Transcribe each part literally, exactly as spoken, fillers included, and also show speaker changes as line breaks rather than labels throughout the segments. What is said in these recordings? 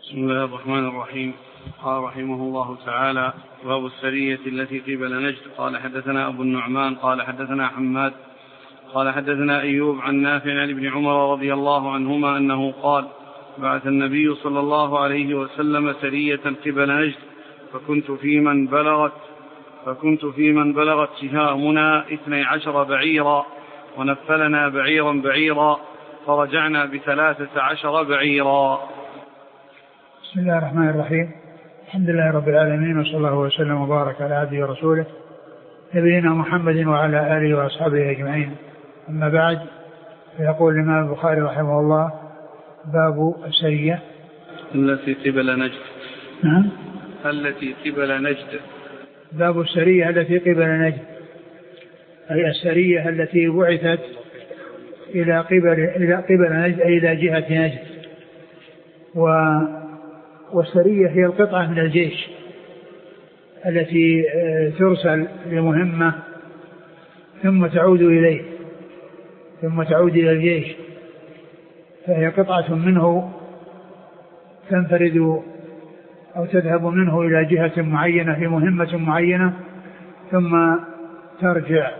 بسم الله الرحمن الرحيم. قال رحمه الله تعالى: باب السرية التي قبل نجد. قال حدثنا أبو النعمان قال حدثنا حماد قال حدثنا أيوب عن نافع عن ابن عمر رضي الله عنهما أنه قال: بعث النبي صلى الله عليه وسلم سرية قبل نجد فكنت في من بلغت فكنت في من بلغت سهامنا اثني عشر بعيرا ونفلنا بعيرا بعيرا فرجعنا بثلاثة عشر بعيرا.
بسم الله الرحمن الرحيم. الحمد لله رب العالمين، وصلى الله وسلم وبارك على عبده ورسوله نبينا محمد وعلى آله وأصحابه أجمعين. أما بعد، فيقول الإمام البخاري رحمه الله: باب السرية
التي قبل نجد.
نعم.
التي قبل نجد.
باب السرية التي قبل نجد، أي السرية التي بعثت إلى قبل إلى قبل نجد، أي إلى جهة نجد. و والسرية هي القطعة من الجيش التي ترسل لمهمة ثم تعود إليه ثم تعود إلى الجيش، فهي قطعة منه تنفرد أو تذهب منه إلى جهة معينة في مهمة معينة ثم ترجع.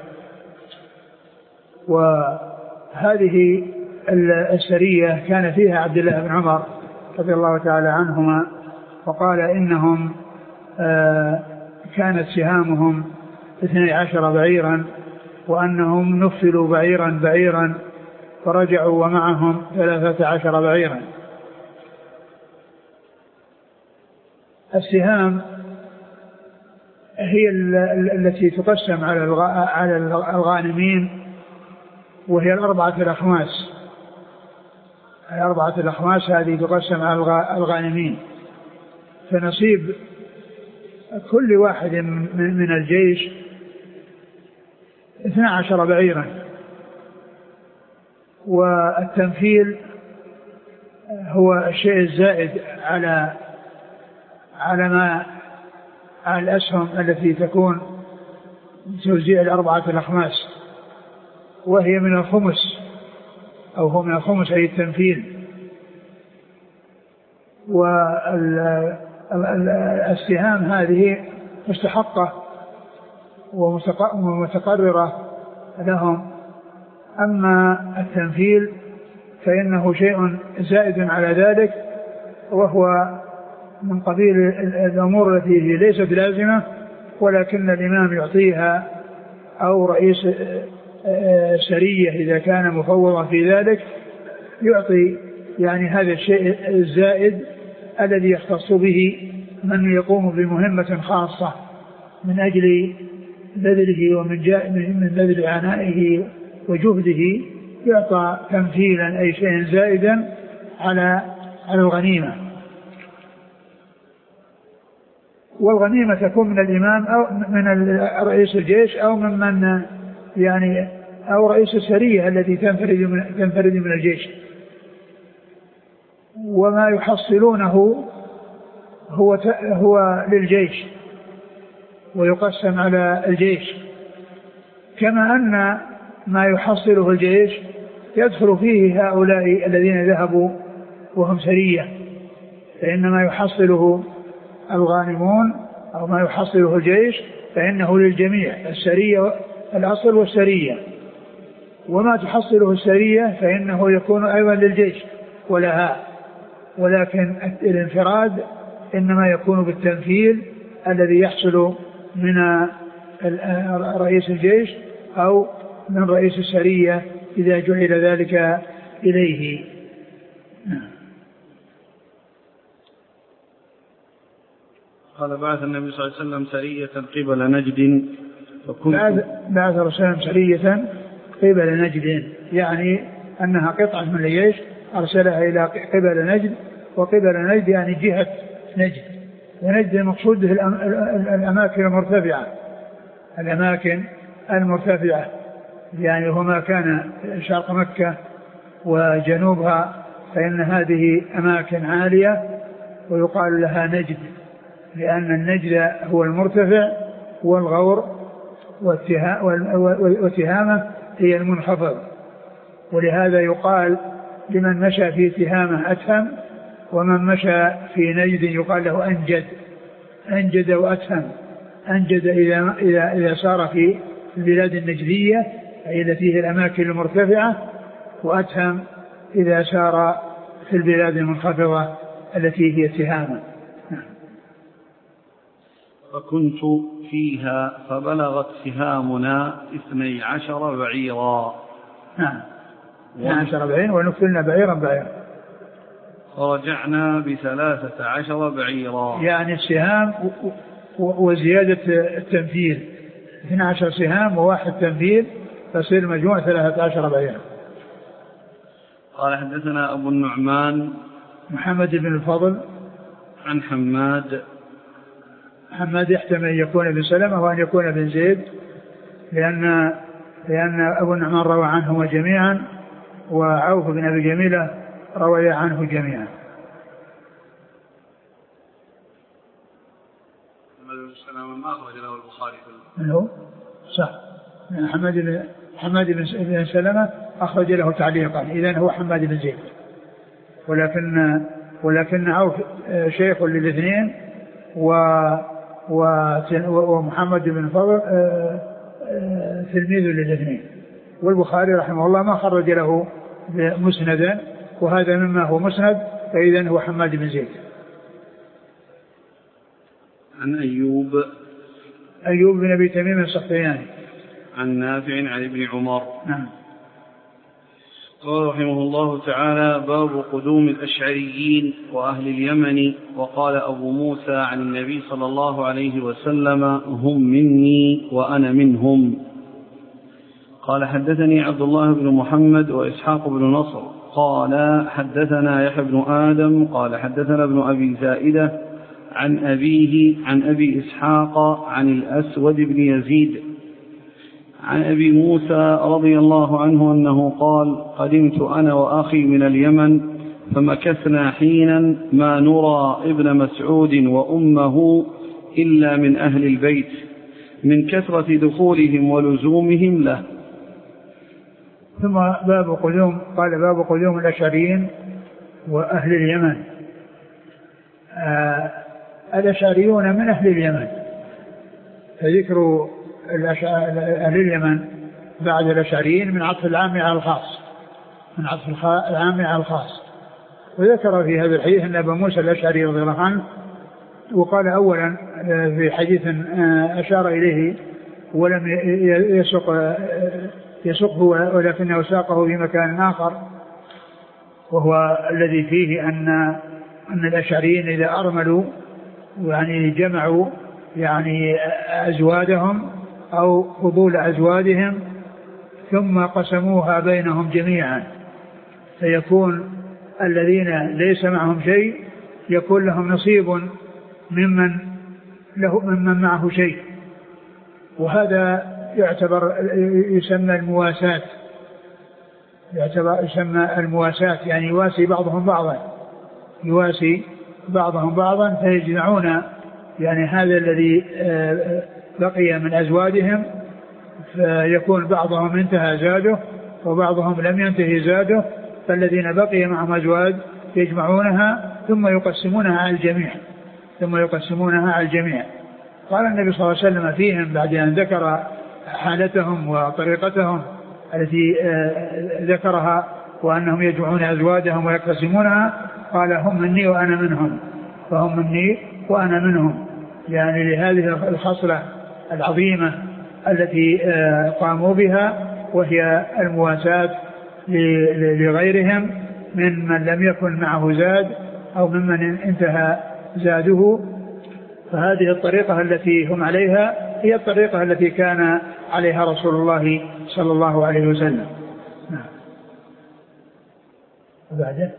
وهذه السرية كان فيها عبد الله بن عمر رضي الله تعالى عنهما، وقال إنهم آه كانت سهامهم اثني عشر بعيرا وأنهم نفلوا بعيرا بعيرا فرجعوا ومعهم ثلاثة عشر بعيرا. السهام هي التي تقسم على الغانمين، وهي الأربعة الأخماس. الأربعة الأخماس هذه تقسم على الغانمين، فنصيب كل واحد من الجيش اثنا عشر بعيرا. والتنفيل هو الشيء الزائد على على ما على الأسهم التي تكون توزيع الأربعة الأخماس، وهي من الخمس أو هو من الخمس، أي التنفيل. والسهام هذه مستحقة ومتقررة لهم. أما التنفيل فإنه شيء زائد على ذلك، وهو من قبيل الأمور التي ليست لازمة، ولكن الإمام يعطيها أو رئيس سرية إذا كان مفوضا في ذلك يعطي يعني هذا الشيء الزائد الذي يختص به من يقوم بمهمة خاصة من أجل بذله ومن من بذل عنائه وجهده، يعطى تمثيلا أي شيء زائدا على على الغنيمة. والغنيمة تكون من الإمام أو من رئيس الجيش أو من من يعني أو رئيس السرية التي تنفرد من, تنفرد من الجيش. وما يحصلونه هو هو للجيش ويقسم على الجيش، كما أن ما يحصله الجيش يدخل فيه هؤلاء الذين ذهبوا وهم سرية، فإن ما يحصله الغانمون أو ما يحصله الجيش فإنه للجميع، السرية الأصل والسرية. وما تحصله السرية فإنه يكون أيضا للجيش ولها، ولكن الانفراد إنما يكون بالتنفيل الذي يحصل من رئيس الجيش أو من رئيس السرية إذا جعل ذلك إليه.
قال: بعث النبي صلى الله عليه وسلم سرية قبل نجد
بعث بعث رسول سرية قبل نجد، يعني أنها قطعة من الجيش أرسلها إلى قبل نجد. وقبل نجد يعني جهة نجد، ونجد المقصود به الأماكن المرتفعة الأماكن المرتفعة يعني هما كان شرق مكة وجنوبها، فإن هذه أماكن عالية ويقال لها نجد، لأن النجد هو المرتفع والغور والتهامة هي المنخفض. ولهذا يقال لمن مشى في تهامة أتهم ومن مشى في نجد يقال له أنجد، أنجد وأتهم. أنجد إذا, إذا, إذا سار في البلاد النجدية أي التي هي الأماكن المرتفعة، وأتهم إذا سار في البلاد المنخفضة التي هي تهامة.
فكنت فيها فبلغت سهامنا اثني عشر بعيرا.
نعم اثني عشر بعيرا ونفلنا بعيرا بعيرا.
فرجعنا بثلاثة عشر بعيرا،
يعني السهام وزيادة التنفيذ، اثني عشر سهام وواحد تنفيذ فصير مجموع ثلاثة عشر بعيرا.
قال حدثنا أبو النعمان
محمد بن الفضل
عن حماد.
حماد يحتمل أن يكون بن سلمة وأن يكون بن زيد، لأن لأن أبو النعمان روى عنه جميعا، وعوف بن أبي جميلة روي عنه جميعا.
ما أخرج له البخاري
من هو؟ صح، حماد بن حماد بن سلمة أخرج له تعليقا، إذن هو حماد بن زيد، ولكن ولكن عوف شيخ للاثنين، و ومحمد بن فضل تلميذ للاثنين، والبخاري رحمه الله ما خرج له مسندا، وهذا مما هو مسند، فإذن هو حماد بن زيد.
عن أيوب
أيوب بن أبي تميم السختياني
عن نافع عن ابن عمر.
نعم.
قال رحمه الله تعالى: باب قدوم الأشعريين وأهل اليمن. وقال أبو موسى عن النبي صلى الله عليه وسلم: هم مني وأنا منهم. قال حدثني عبد الله بن محمد وإسحاق بن نصر قال حدثنا يحيى بن آدم قال حدثنا ابن أبي زائدة عن أبيه عن أبي إسحاق عن الأسود بن يزيد عن أبي موسى رضي الله عنه أنه قال: قدمت أنا وأخي من اليمن فمكثنا حينا ما نرى ابن مسعود وأمه إلا من أهل البيت من كثرة دخولهم ولزومهم له.
ثم باب قدوم، قال باب قدوم الأشعريين وأهل اليمن. آه الأشعريون من أهل اليمن، فذكر أهل اليمن بعد الأشعريين من عطف العام على الخاص، من عطف العام على الخاص. وذكر في هذا الحديث أن أبا موسى الأشعري رضي الله عنه، وقال أولا في حديث أشار إليه ولم يسق يسقه ولكنه ساقه في مكان آخر، وهو الذي فيه أن أن الأشعريين إذا أرملوا يعني جمعوا يعني أزوادهم أو فضول أزوادهم ثم قسموها بينهم جميعا، فيكون الذين ليس معهم شيء يكون لهم نصيب ممن له ممن معه شيء، وهذا يعتبر يسمى المواساة، يعتبر يسمى المواساة، يعني يواسي بعضهم بعضا، يواسي بعضهم بعضا فيجمعون يعني هذا الذي بقي من أزوادهم، فيكون بعضهم انتهى زاده وبعضهم لم ينتهي زاده، فالذين بقي معهم أزواد يجمعونها ثم يقسمونها على الجميع ثم يقسمونها على الجميع. قال النبي صلى الله عليه وسلم فيهم بعد أن ذكر حالتهم وطريقتهم التي ذكرها وأنهم يجمعون أزوادهم ويقسمونها، قال: هم مني وأنا منهم، فهم مني وأنا منهم، يعني لهذه الخصلة العظيمة التي قاموا بها، وهي المواساة لغيرهم من من لم يكن معه زاد أو ممن انتهى زاده. فهذه الطريقة التي هم عليها هي الطريقة التي كان عليها رسول الله صلى الله عليه وسلم. نعم. وبعده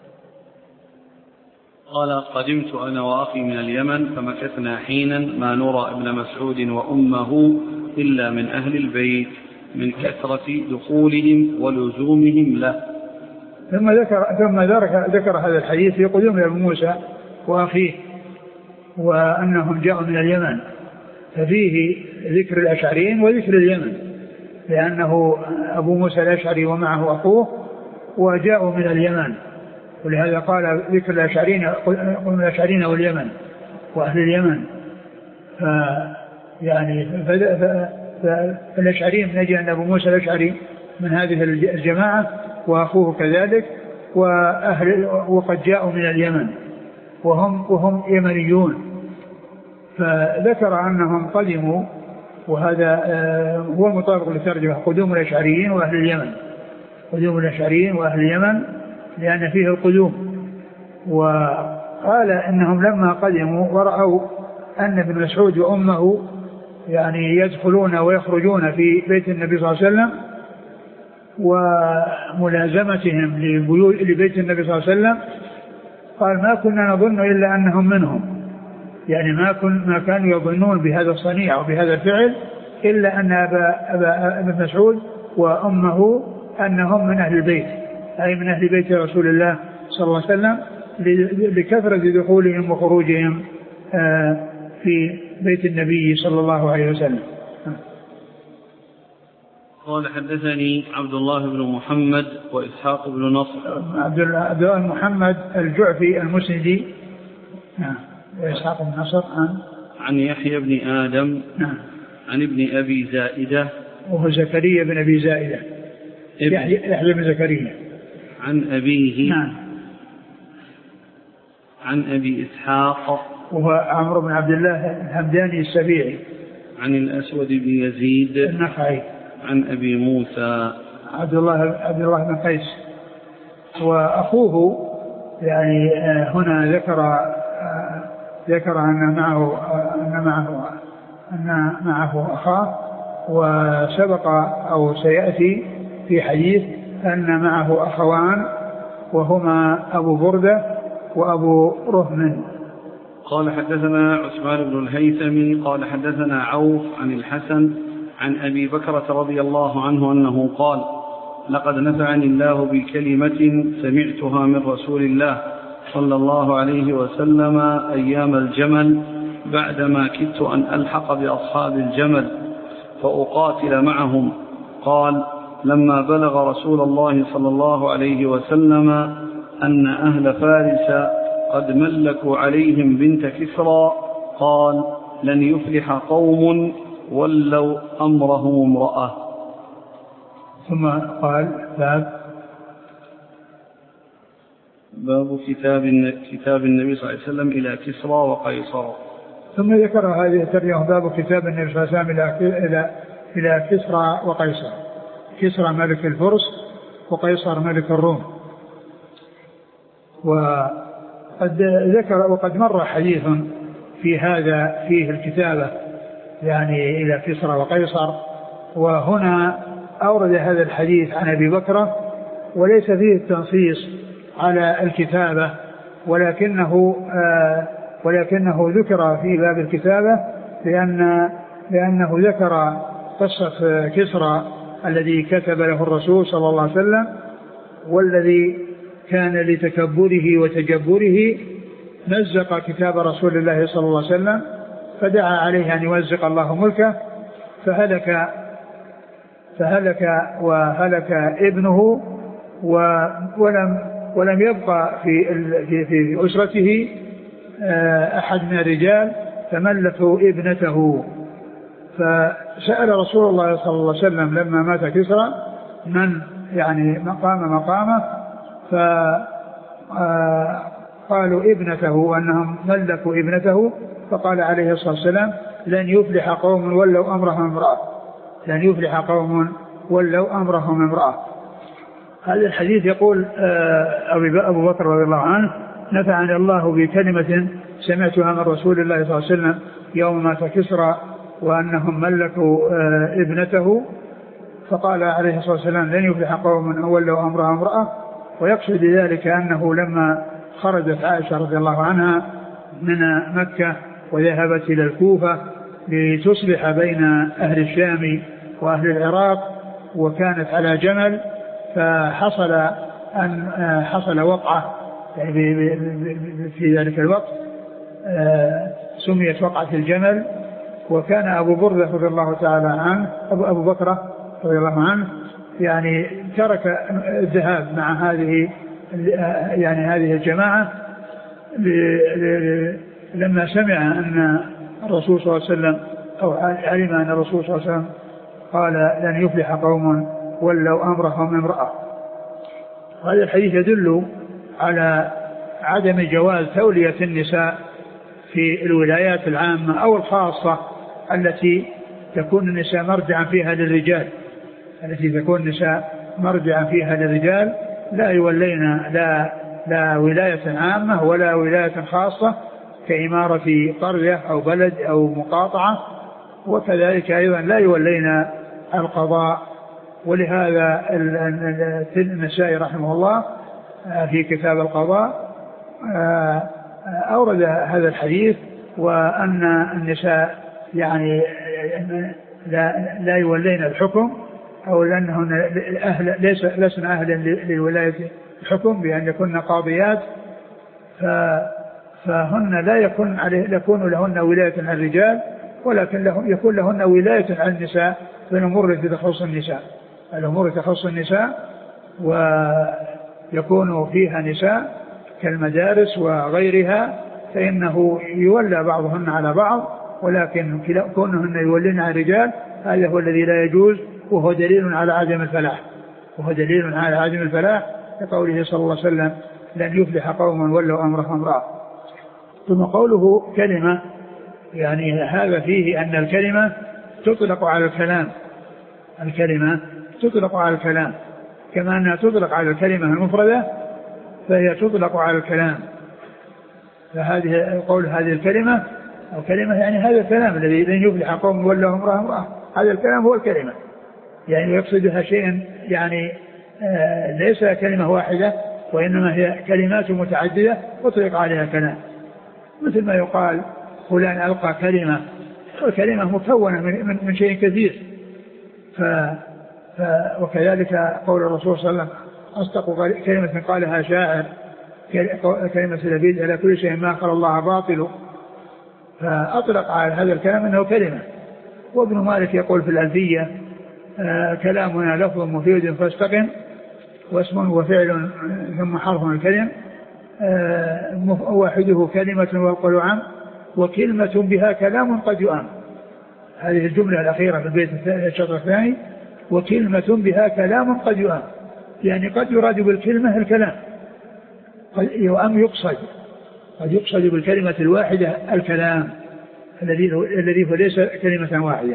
قال: قدمت أنا وأخي من اليمن فمكثنا حينا ما نرى ابن مسعود وأمه إلا من أهل البيت من كثرة دخولهم ولزومهم له.
ثم ذكر ثم ذكر هذا الحديث في قدوم أبي موسى وأخيه وأنهم جاءوا من اليمن، ففيه ذكر الأشعريين وذكر اليمن، لأنه أبو موسى الأشعري ومعه أخوه وجاءوا من اليمن، ولهذا قال ذكر الأشعرين قلنا الأشعرين واليمن وأهل اليمن. ف يعني فالأشعرين نجد أن أبو موسى الأشعري من هذه الجماعة وأخوه كذلك، وأهل وقد جاءوا من اليمن وهم وهم يمنيون. فذكر أنهم قدموا، وهذا هو المطابق للترجمة، قدوم الأشعريين وأهل اليمن، قدوم الأشعريين وأهل اليمن لأن فيه القدوم. وقال إنهم لما قدموا ورأوا أن ابن مسعود وأمه يعني يدخلون ويخرجون في بيت النبي صلى الله عليه وسلم وملازمتهم لبيت النبي صلى الله عليه وسلم، قال ما كنا نظن إلا أنهم منهم، يعني ما, كن ما كانوا يظنون بهذا الصنيع وبهذا الفعل إلا أن أبا, أبا, أبا مسعود وأمه أنهم من أهل البيت، أي من أهل بيت رسول الله صلى الله عليه وسلم، لكثرة دخولهم وخروجهم في بيت النبي صلى الله عليه وسلم.
قال حدثني عبد الله بن محمد وإسحاق بن نصر.
عبد الله محمد الجعفي المسندي، نعم، وإسحاق بن نصر عن
عن يحيى بن آدم،
نعم،
عن ابن أبي زائدة
وهو زكريا بن أبي زائدة، يحيى بن زكريا،
عن أبيه،
نعم،
عن أبي إسحاق
وهو عمرو بن عبد الله الهمداني السبيعي،
عن الأسود بن يزيد
النخعي،
عن أبي موسى
عبد الله عبد الله بن قيس. وأخوه يعني هنا ذكر ذكر أن معه أن معه أن معه أخاه، وسبق أو سيأتي في حديث أن معه أخوان وهما أبو بردة وأبو رهم.
قال حدثنا عثمان بن الهيثم قال حدثنا عوف عن الحسن عن أبي بكرة رضي الله عنه أنه قال لقد نفعني الله بكلمة سمعتها من رسول الله صلى الله عليه وسلم أيام الجمل بعدما كدت أن ألحق بأصحاب الجمل فأقاتل معهم. قال لما بلغ رسول الله صلى الله عليه وسلم أن أهل فارس قد ملكوا عليهم بنت كسرى قال لن يفلح قوم ولوا أمرهم امرأة.
ثم قال باب
باب كتاب كتاب النبي صلى الله عليه وسلم إلى كسرى وقيصر.
ثم ذكر هذه الترجمة باب كتاب النبي صلى الله عليه وسلم إلى إلى كسرى وقيصر. كسرى ملك الفرس وقيصر ملك الروم. وقد ذكر وقد مر حديث في هذا فيه الكتابة يعني إلى كسرى وقيصر، وهنا أورد هذا الحديث عن أبي بكرة وليس فيه التنصيص على الكتابة، ولكنه آه ولكنه ذكر في باب الكتابة لأن لأنه ذكر قصة كسرى الذي كتب له الرسول صلى الله عليه وسلم، والذي كان لتكبره وتجبره مزق كتاب رسول الله صلى الله عليه وسلم، فدعا عليه أن يمزق الله ملكه، فهلك فهلك وهلك ابنه، ولم ولم يبقى في في في أسرته أحد من الرجال، فملكوا ابنته. فسأل رسول الله صلى الله عليه وسلم لما مات كسرى من يعني مقام مقامه، فقالوا ابنته أنهم ملكوا ابنته، فقال عليه الصلاة والسلام لن يفلح قوم ولوا أمرهم امرأة، لن يفلح قوم ولوا أمرهم امرأة. هذا الحديث يقول أبو بكر رضي الله عنه نفعني الله بكلمة سمعتها من رسول الله صلى الله عليه وسلم يوم مات كسرى وأنهم ملكوا ابنته، فقال عليه الصلاة والسلام لن يفلح قوم ولوا أمرهم امرأة. ويقصد بذلك أنه لما خرجت عائشة رضي الله عنها من مكة وذهبت إلى الكوفة لتصلح بين أهل الشام وأهل العراق، وكانت على جمل، فحصل أن حصل وقعة في ذلك الوقت سميت وقعة الجمل. وكان أبو بردة رضي الله تعالى عنه أبو, أبو بكر رضي الله عنه يعني ترك الذهاب مع هذه يعني هذه الجماعة لما سمع أن الرسول صلى الله عليه وسلم أو علم أن الرسول صلى الله عليه وسلم قال لن يفلح قوم ولوا أمرهم امرأة. هذا الحديث يدل على عدم جواز تولية النساء في الولايات العامة أو الخاصة التي تكون النساء مرجعا فيها للرجال التي تكون النساء مرجعا فيها للرجال لا يولين لا, لا ولاية عامة ولا ولاية خاصة كإمارة قرية أو بلد أو مقاطعة، وكذلك أيضا لا يولين القضاء. ولهذا النسائي رحمه الله في كتاب القضاء أورد هذا الحديث، وأن النساء يعني لا, لا يولين الحكم أو لأنهن أهل ليس لسن أهلا لولاية الحكم بأن يكون قاضيات، فهن لا يكون عليه يكون لهن ولاية على الرجال، ولكن لهم يكون لهن ولاية على النساء في الأمور التي تخص النساء الأمور التي تخص النساء ويكون فيها نساء كالمدارس وغيرها، فإنه يولى بعضهن على بعض، ولكن كونهن يولين على الرجال هذا هو الذي لا يجوز، وهو دليل على عدم الفلاح وهو دليل على عدم الفلاح لقوله صلى الله عليه وسلم لن يفلح قوم ولوا أمرهم امرأة. ثم قوله كلمة، يعني هذا فيه أن الكلمة تطلق على الكلام الكلمة تطلق على الكلام كما أنها تطلق على الكلمة المفردة فهي تطلق على الكلام. فهذه قول هذه الكلمة أو كلمة يعني هذا الكلام الذي لن يفلح قوم ولوا امرأة امرأة، هذا الكلام هو الكلمة، يعني يقصدها شيء يعني آه ليس كلمة واحدة وإنما هي كلمات متعددة وطلق عليها كلام، مثل ما يقال فلان ألقى كلمة، والكلمة مكونة من, من, من شيء كثير. ف ف وكذلك قول الرسول صلى الله عليه وسلم أصدق كلمة قالها شاعر كلمة لبيد على كل شيء ما قال الله باطل، فأطلق على هذا الكلام أنه كلمة. وابن مالك يقول في الألفية آه كلامنا لفظ مفيد فاستقم واسم وفعل ثم حرف الكلم آه واحده كلمة والقول عام وكلمة بها كلام قد يؤم. هذه الجملة الأخيرة في البيت الشطر الثاني، وكلمة بها كلام قد يؤم، يعني قد يراد بالكلمة الكلام، قد يؤم يقصد قد يقصد بالكلمة الواحدة الكلام الذي الذي هو ليس كلمة واحدة.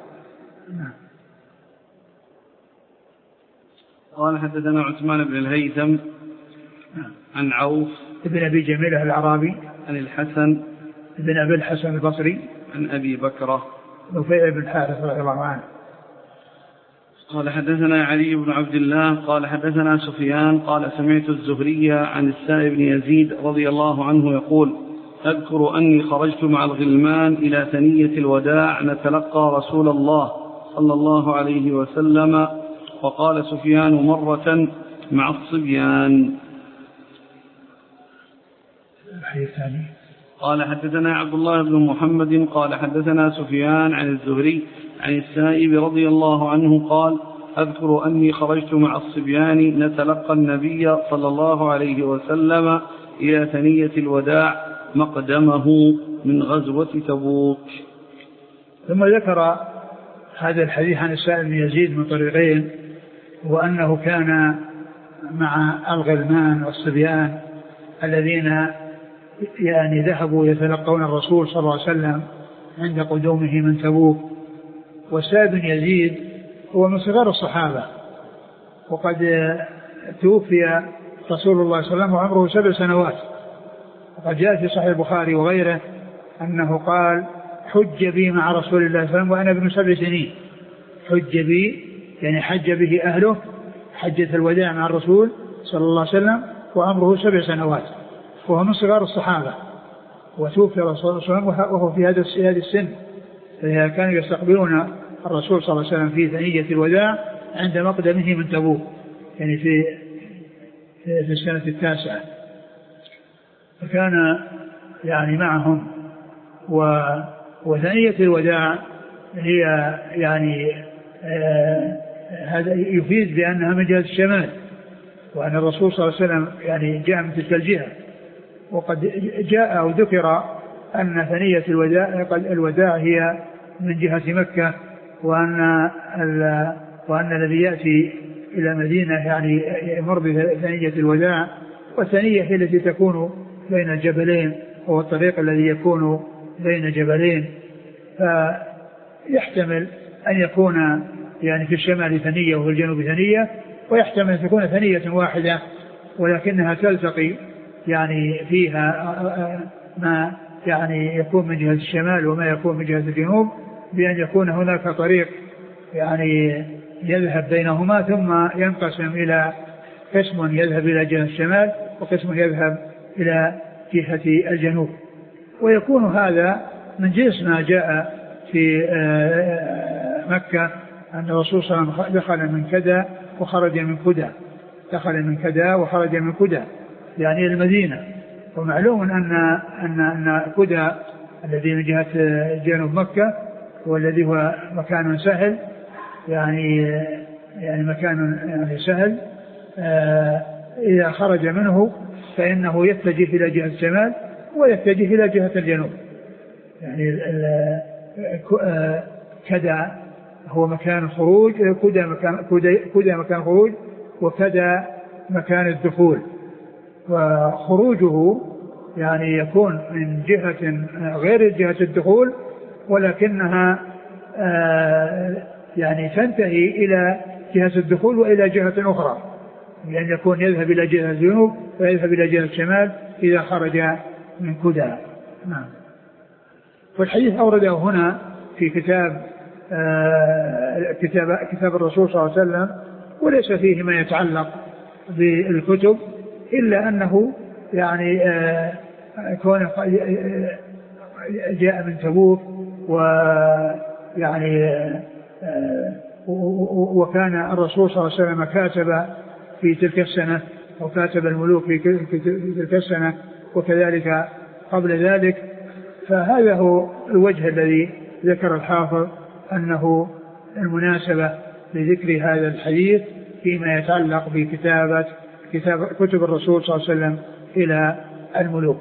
قال حدثنا عثمان بن الهيثم عن عوف
ابن أبي جميلة الأعرابي
عن الحسن
ابن أبي الحسن البصري
عن أبي بكرة
نفيع بن الحارث رضي الله عنه
قال حدثنا علي بن عبد الله قال حدثنا سفيان قال سمعت الزهري عن السائب بن يزيد رضي الله عنه يقول أذكر أني خرجت مع الغلمان إلى ثنية الوداع نتلقى رسول الله صلى الله عليه وسلم، وقال سفيان مرة مع الصبيان. قال حدثنا عبد الله بن محمد قال حدثنا سفيان عن الزهري عن السائب رضي الله عنه قال أذكر أني خرجت مع الصبيان نتلقى النبي صلى الله عليه وسلم إلى ثنية الوداع مقدمه من غزوة تبوك.
ثم ذكر هذا الحديث عن السائب بن يزيد من طريقين، وأنه كان مع الغلمان والصبيان الذين يعني ذهبوا يتلقون الرسول صلى الله عليه وسلم عند قدومه من تبوك. والسائب بن يزيد هو من صغار الصحابة، وقد توفي رسول الله صلى الله عليه وسلم وعمره سبع سنوات، وقد جاء في صحيح البخاري وغيره أنه قال حج بي مع رسول الله صلى الله عليه وسلم وأنا ابن سبع سنين. حج بي يعني حج به أهله حجة الوداع مع الرسول صلى الله عليه وسلم وعمره سبع سنوات، وهو من صغار الصحابة، وتوفي رسول الله صلى الله عليه وسلم وهو في هذا السن، فكانوا يستقبلون الرسول صلى الله عليه وسلم في ثنية الوداع عند مقدمه من تبوك، يعني في في السنة التاسعة، فكان يعني معهم. وثنية الوداع هي يعني آه هذا يفيد بأنها من جهة الشمال، وأن الرسول صلى الله عليه وسلم يعني جاء من تلك الجهة. وقد جاء أو ذكر أن ثنية الوداع, الوداع هي من جهة مكة، وأن, وأن الذي يأتي إلى مدينة يعني يمر بثنية الوداع، والثنية هي التي تكون بين الجبلين، وهو الطريق الذي يكون بين جبلين. فيحتمل أن يكون يعني في الشمال ثنية وفي الجنوب ثنية، ويحتمل أن تكون ثنية واحدة ولكنها تلتقي يعني فيها ما يعني يكون من جهة الشمال وما يكون من جهة الجنوب، بأن يكون هناك طريق يعني يذهب بينهما ثم ينقسم إلى قسم يذهب إلى جهة الشمال وقسم يذهب إلى جهة الجنوب. ويكون هذا من جنس ما جاء في مكة أن الرسول صلى الله عليه وسلم دخل من كدا وخرج من كدا، دخل من كدا وخرج من كدا يعني المدينة. ومعلوم أن أن أن كدا الذي من جهة جنوب مكة والذي هو مكان سهل يعني يعني مكان يعني سهل، إذا خرج منه فإنه يتجه إلى جهة الشمال ويتجه إلى جهة الجنوب. يعني كدا هو مكان الخروج، كدا مكان كدا مكان خروج، وكدا مكان الدخول. وخروجه يعني يكون من جهة غير جهة الدخول، ولكنها يعني تنتهي إلى جهة الدخول وإلى جهة أخرى، لأن يعني يكون يذهب إلى جهة الجنوب ويذهب إلى جهة الشمال إذا خرج من كدا. نعم. والحديث أورده هنا في كتاب كتاب كتاب الرسول صلى الله عليه وسلم، وليس فيه ما يتعلق بالكتب، إلا أنه يعني كون جاء من تبوك، ويعني وكان الرسول صلى الله عليه وسلم كاتب في تلك السنة، أو كاتب الملوك في تلك السنة، وكذلك قبل ذلك. فهذا هو الوجه الذي ذكر الحافظ أنه المناسبة لذكر هذا الحديث فيما يتعلق بكتابة كتاب كتب الرسول صلى الله عليه وسلم إلى الملوك.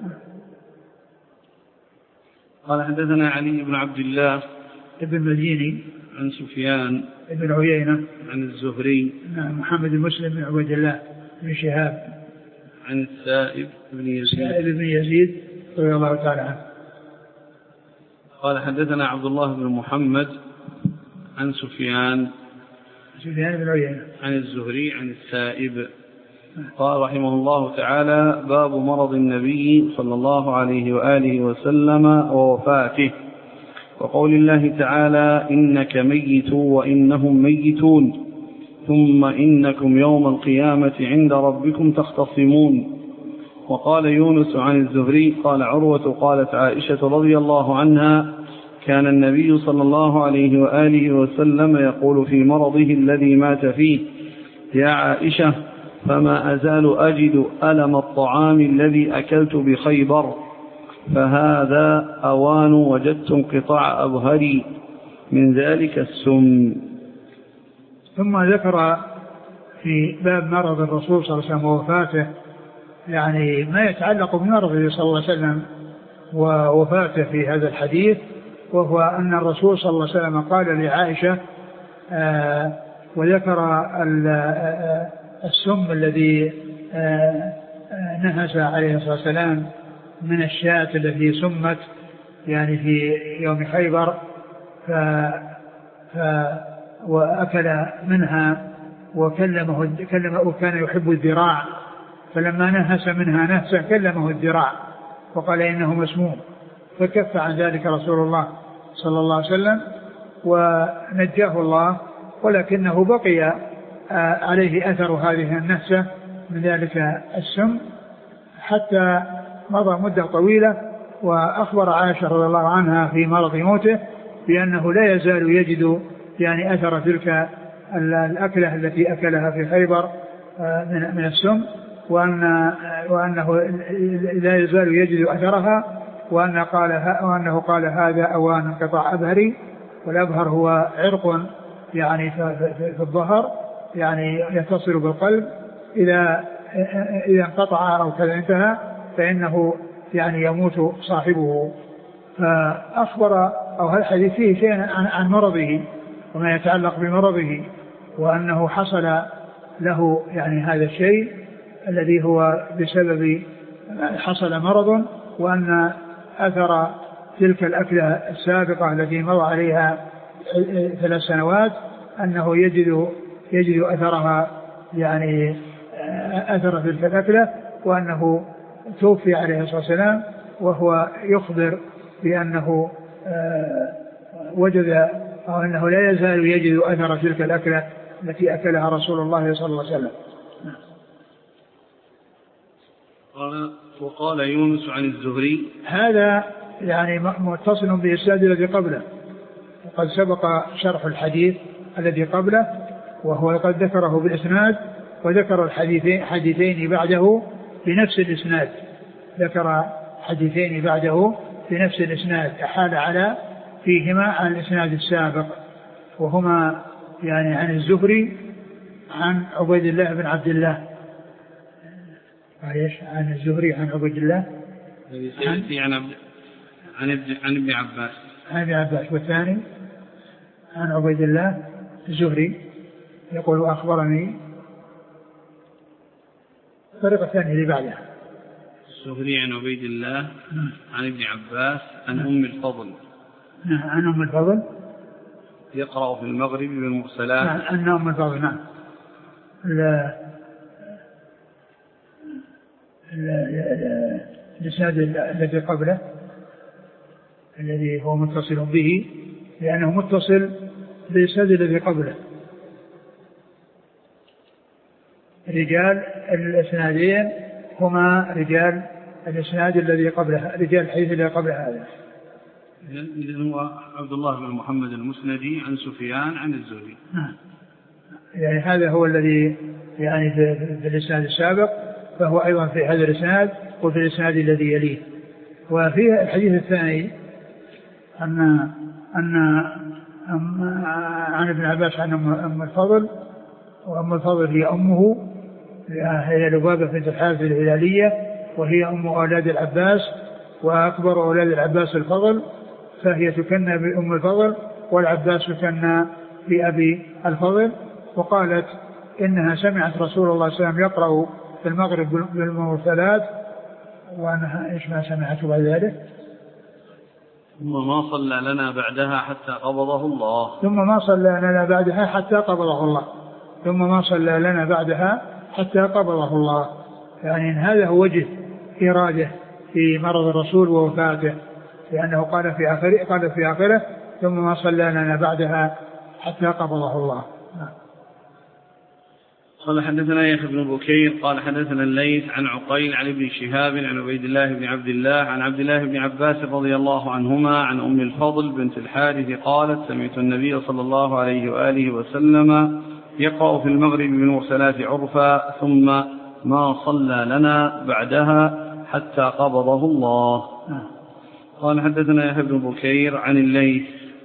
قال حدثنا علي بن عبد الله
ابن المديني
عن سفيان
ابن عيينة
عن الزهري
نعم محمد بن مسلم بن عبد الله بن شهاب
عن السائب بن يزيد
السائب بن يزيد رضي الله تعالى عنه.
قال حدثنا عبد الله بن محمد عن سفيان
سفيان بن عيينة
عن الزهري عن السائب. قال رحمه الله تعالى: باب مرض النبي صلى الله عليه وآله وسلم ووفاته، وقول الله تعالى: إنك ميت وإنهم ميتون ثم إنكم يوم القيامة عند ربكم تختصمون. وقال يونس عن الزهري قال عروة قالت عائشة رضي الله عنها: كان النبي صلى الله عليه وآله وسلم يقول في مرضه الذي مات فيه: يا عائشة، فما أزال أجد ألم الطعام الذي أكلت بخيبر، فهذا أوان وجدت انقطاع أبهري من ذلك السم.
ثم ذكر في باب مرض الرسول صلى الله عليه وسلم ووفاته يعني ما يتعلق بمرضه صلى الله عليه وسلم ووفاته في هذا الحديث، وهو أن الرسول صلى الله عليه وسلم قال لعائشة آه وذكر السم الذي آه نهز عليه الصلاة والسلام من الشاة التي سمت يعني في يوم خيبر، ف, ف وأكل منها وكلمه كلمه وكان يحب الذراع، فلما نهس منها نهسا كلمه الذراع وقال إنه مسموم، فكف عن ذلك رسول الله صلى الله عليه وسلم ونجاه الله، ولكنه بقي عليه أثر هذه النهسة من ذلك السم حتى مضى مدة طويلة. وأخبر عائشة رضي الله عنها في مرض موته بأنه لا يزال يجد يعني أثر تلك الأكلة التي أكلها في خيبر من السم، وأن وأنه لا يزال يجد أثرها، وأن قال وأنه قال هذا أوان انقطاع أبهري، والأبهر هو عرق يعني في الظهر يعني يتصل بالقلب، إذا إذا انقطع أو كذا انتهى فإنه يعني يموت صاحبه. فأخبر أو هذا الحديث فيه شيء عن, عن مرضه وما يتعلق بمرضه، وأنه حصل له يعني هذا الشيء الذي هو بسبب حصل مرض، وأن أثر تلك الأكلة السابقة التي مضى عليها ثلاث سنوات أنه يجد يجد أثرها يعني أثر تلك الأكلة، وأنه توفي عليه الصلاة والسلام وهو يخبر بأنه وجد أو أنه لا يزال يجد أثر تلك الأكلة التي أكلها رسول الله صلى الله عليه وسلم.
قال وقال يونس عن الزهري
هذا يعني متصل بإسناد الذي قبله، وقد سبق شرح الحديث الذي قبله وهو قد ذكره بالإسناد، وذكر الحديثين حديثين بعده بنفس الإسناد، ذكر حديثين بعده بنفس الإسناد أحال على فيهما عن الإسناد السابق، وهما يعني عن الزهري عن عبيد الله بن عبد الله عن الزهري عن عبيد الله
عن عن عن ابن عن ابن عباس
عن ابن عباس، والثاني عن عبيد الله الزهري يقول أخبرني الطريقة الثانية اللي بعدها
الزهري عن عبيد الله عن ابن عباس عن أم الفضل
عن أم الفضل
يقرأ في المغرب بالمرسلات
عن أم الفضل. نعم. الإسناد الذي قبله الذي هو متصل به لأنه متصل بالإسناد الذي قبله. رجال الإسنادين هما رجال الإسناد الذي قبله، رجال الحديث الذي قبل هذا.
إذن هو عبد الله بن محمد المسندي عن سفيان عن الزهري.
يعني هذا هو الذي يعني في الإسناد السابق، فهو أيضا في هذا الإسناد وفي الإسناد الذي يليه. وفي الحديث الثاني أن أن عن ابن عباس عن أم الفضل، وأم الفضل هي أمه، هي لبابة بنت الحارث الهلالية، وهي أم أولاد العباس، وأكبر أولاد العباس الفضل، فهي تكنى بأم الفضل، والعباس تكنى بأبي الفضل. وقالت إنها سمعت رسول الله صلى الله عليه وسلم يقرأ في المغرب بالمرسلات، وأنها إيش ما سمعت بعد ذلك
ثم ما صلى لنا بعدها حتى قبضه الله
ثم ما صلى لنا بعدها حتى قبضه الله ثم ما صلى لنا بعدها حتى قبضه الله. يعني هذا هو وجه إرادة في مرض الرسول ووفاته، لأنه قال في آخره قال في آخره ثم ما صلى لنا بعدها حتى قبضه الله.
قال حدثنا يحيى بن بكير قال حدثنا الليث عن عقيل عن ابن شهاب عن عبيد الله بن عبد الله عن عبد الله بن عباس رضي الله عنهما عن أم الفضل بنت الحارث قالت سمعت النبي صلى الله عليه وآله وسلم يقرأ في المغرب بالمرسلات عرفا ثم ما صلى لنا بعدها حتى قبضه الله. قال حدثنا يحيى بن بكير عن الليث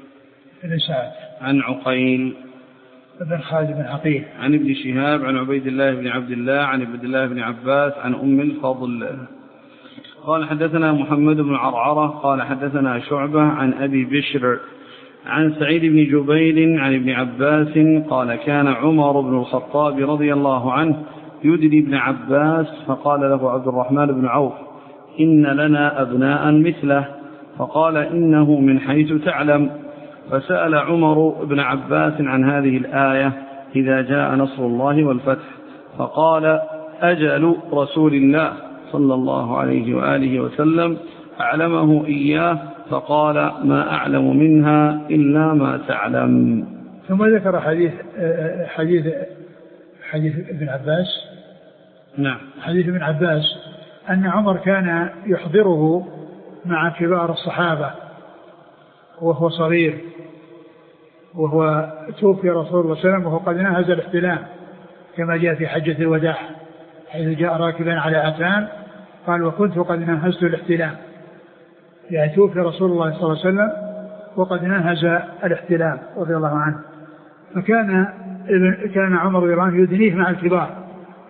عن عقيل
ابن خالد بن عقيل
عن ابن شهاب عن عبيد الله بن عبد الله عن عبد الله بن عباس عن أم الفضل. قال حدثنا محمد بن عرعرة قال حدثنا شعبة عن أبي بشر عن سعيد بن جبير عن ابن عباس قال كان عمر بن الخطاب رضي الله عنه يدني ابن عباس، فقال له عبد الرحمن بن عوف إن لنا أبناء مثله، فقال إنه من حيث تعلم. فسأل عمر بن عباس عن هذه الآية إذا جاء نصر الله والفتح، فقال أجل رسول الله صلى الله عليه وآله وسلم أعلمه إياه، فقال ما أعلم منها إلا ما تعلم.
ثم ذكر حديث حديث حديث ابن عباس.
نعم.
حديث ابن عباس أن عمر كان يحضره مع كبار الصحابة وهو صغير، وهو توفي رسول الله صلى الله عليه وسلم وهو قد نهز الاحتلام كما جاء في حجة الوداع حيث جاء راكبا على أتان قال وكنت قد نهزت الاحتلام، يعني توفي رسول الله صلى الله عليه وسلم وقد نهز الاحتلام رضي الله عنه. فكان كان عمر رضي الله عنه يدنيه مع الكبار،